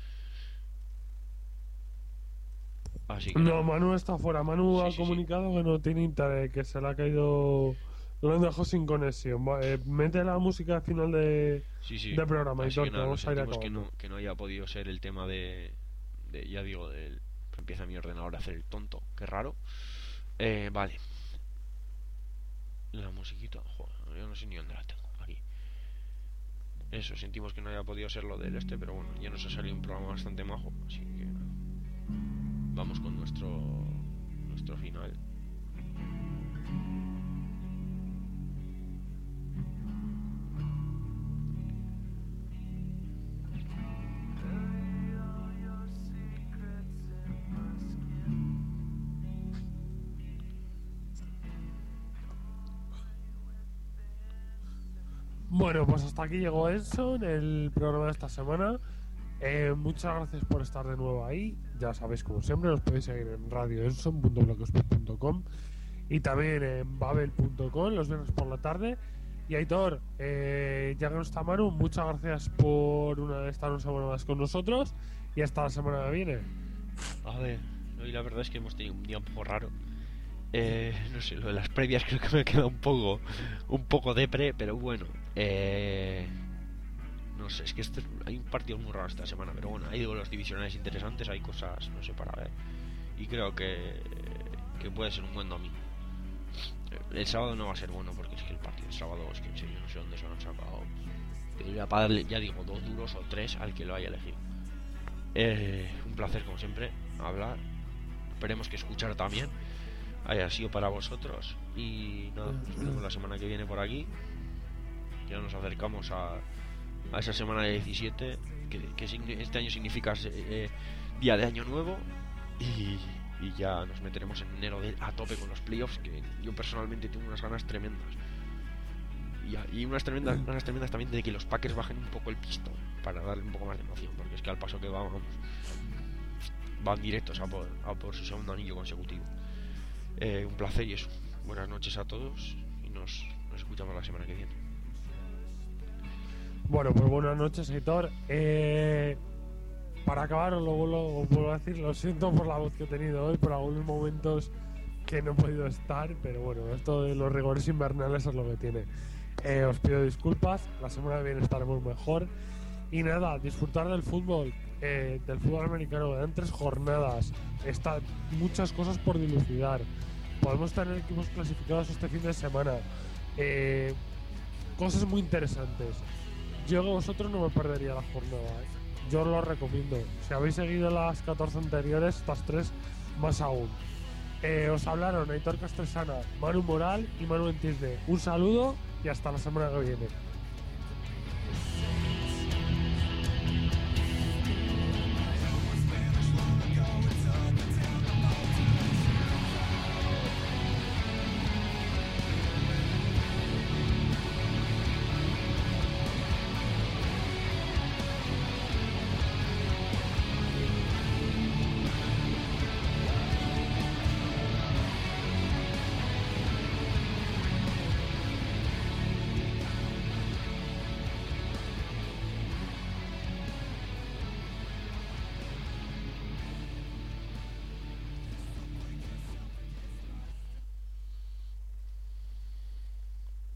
Así que no, Manu está fuera. Manu sí, ha sí, comunicado sí. que no tiene interés, que se le ha caído, lo han dejado sin conexión. Va, eh, mete la música al final de, Sí, sí. de programa, Así y que nada, vamos a ir sentimos que acabando. no, que no haya podido ser el tema de, de ya digo, del empieza mi ordenador a hacer el tonto, qué raro. Eh, vale. La musiquita, joder, yo no sé ni dónde la tengo, aquí. Eso, sentimos que no haya podido ser lo del este, pero bueno, ya nos ha salido un programa bastante majo, así que vamos con nuestro nuestro final. Bueno, pues hasta aquí llegó Enson, el programa de esta semana. Eh, muchas gracias por estar de nuevo ahí. Ya sabéis, como siempre, nos podéis seguir en radio enson punto blogspot punto com y también en babel punto com los viernes por la tarde. Y Aitor, eh, ya que no está Manu, muchas gracias por una, estar una semana más con nosotros, y hasta la semana que viene. A ver, hoy la verdad es que hemos tenido un día un poco raro. Eh, no sé, lo de las previas creo que me ha quedado un poco un poco depre, pero bueno, eh, no sé, es que este, hay un partido muy raro esta semana, pero bueno, hay los divisionales interesantes, hay cosas, no sé, para ver, y creo que que puede ser un buen domingo. El sábado no va a ser bueno, porque es que el partido del sábado es que en serio no sé dónde se lo han sacado, pero ya para darle, ya digo, dos duros o tres al que lo haya elegido. Eh, un placer como siempre hablar, esperemos que escuchar también haya sido para vosotros, y nada, nos vemos la semana que viene por aquí. Ya nos acercamos a, a esa semana de diecisiete, que, que este año significa eh, día de año nuevo, y, y ya nos meteremos en enero de, a tope con los playoffs, que yo personalmente tengo unas ganas tremendas, y, y unas tremendas ganas tremendas también de que los Packers bajen un poco el pistón para darle un poco más de emoción, porque es que al paso que vamos, van directos a por, a por su segundo anillo consecutivo. Eh, un placer y eso. Buenas noches a todos, y nos, nos escuchamos la semana que viene. Bueno, pues buenas noches, Aitor. Eh, para acabar, os lo vuelvo, os vuelvo a decir, lo siento por la voz que he tenido hoy, por algunos momentos que no he podido estar, pero bueno, esto de los rigores invernales es lo que tiene. Eh, os pido disculpas, la semana que viene estaremos mejor. Y nada, disfrutar del fútbol, eh, del fútbol americano. Quedan tres jornadas, están muchas cosas por dilucidar. Podemos tener equipos clasificados este fin de semana. Eh, cosas muy interesantes. Yo que vosotros no me perdería la jornada, ¿eh? Yo os lo recomiendo. Si habéis seguido las catorce anteriores, estas tres más aún. Eh, os hablaron Aitor Castresana, Manu Moral y Manu Entiende. Un saludo y hasta la semana que viene.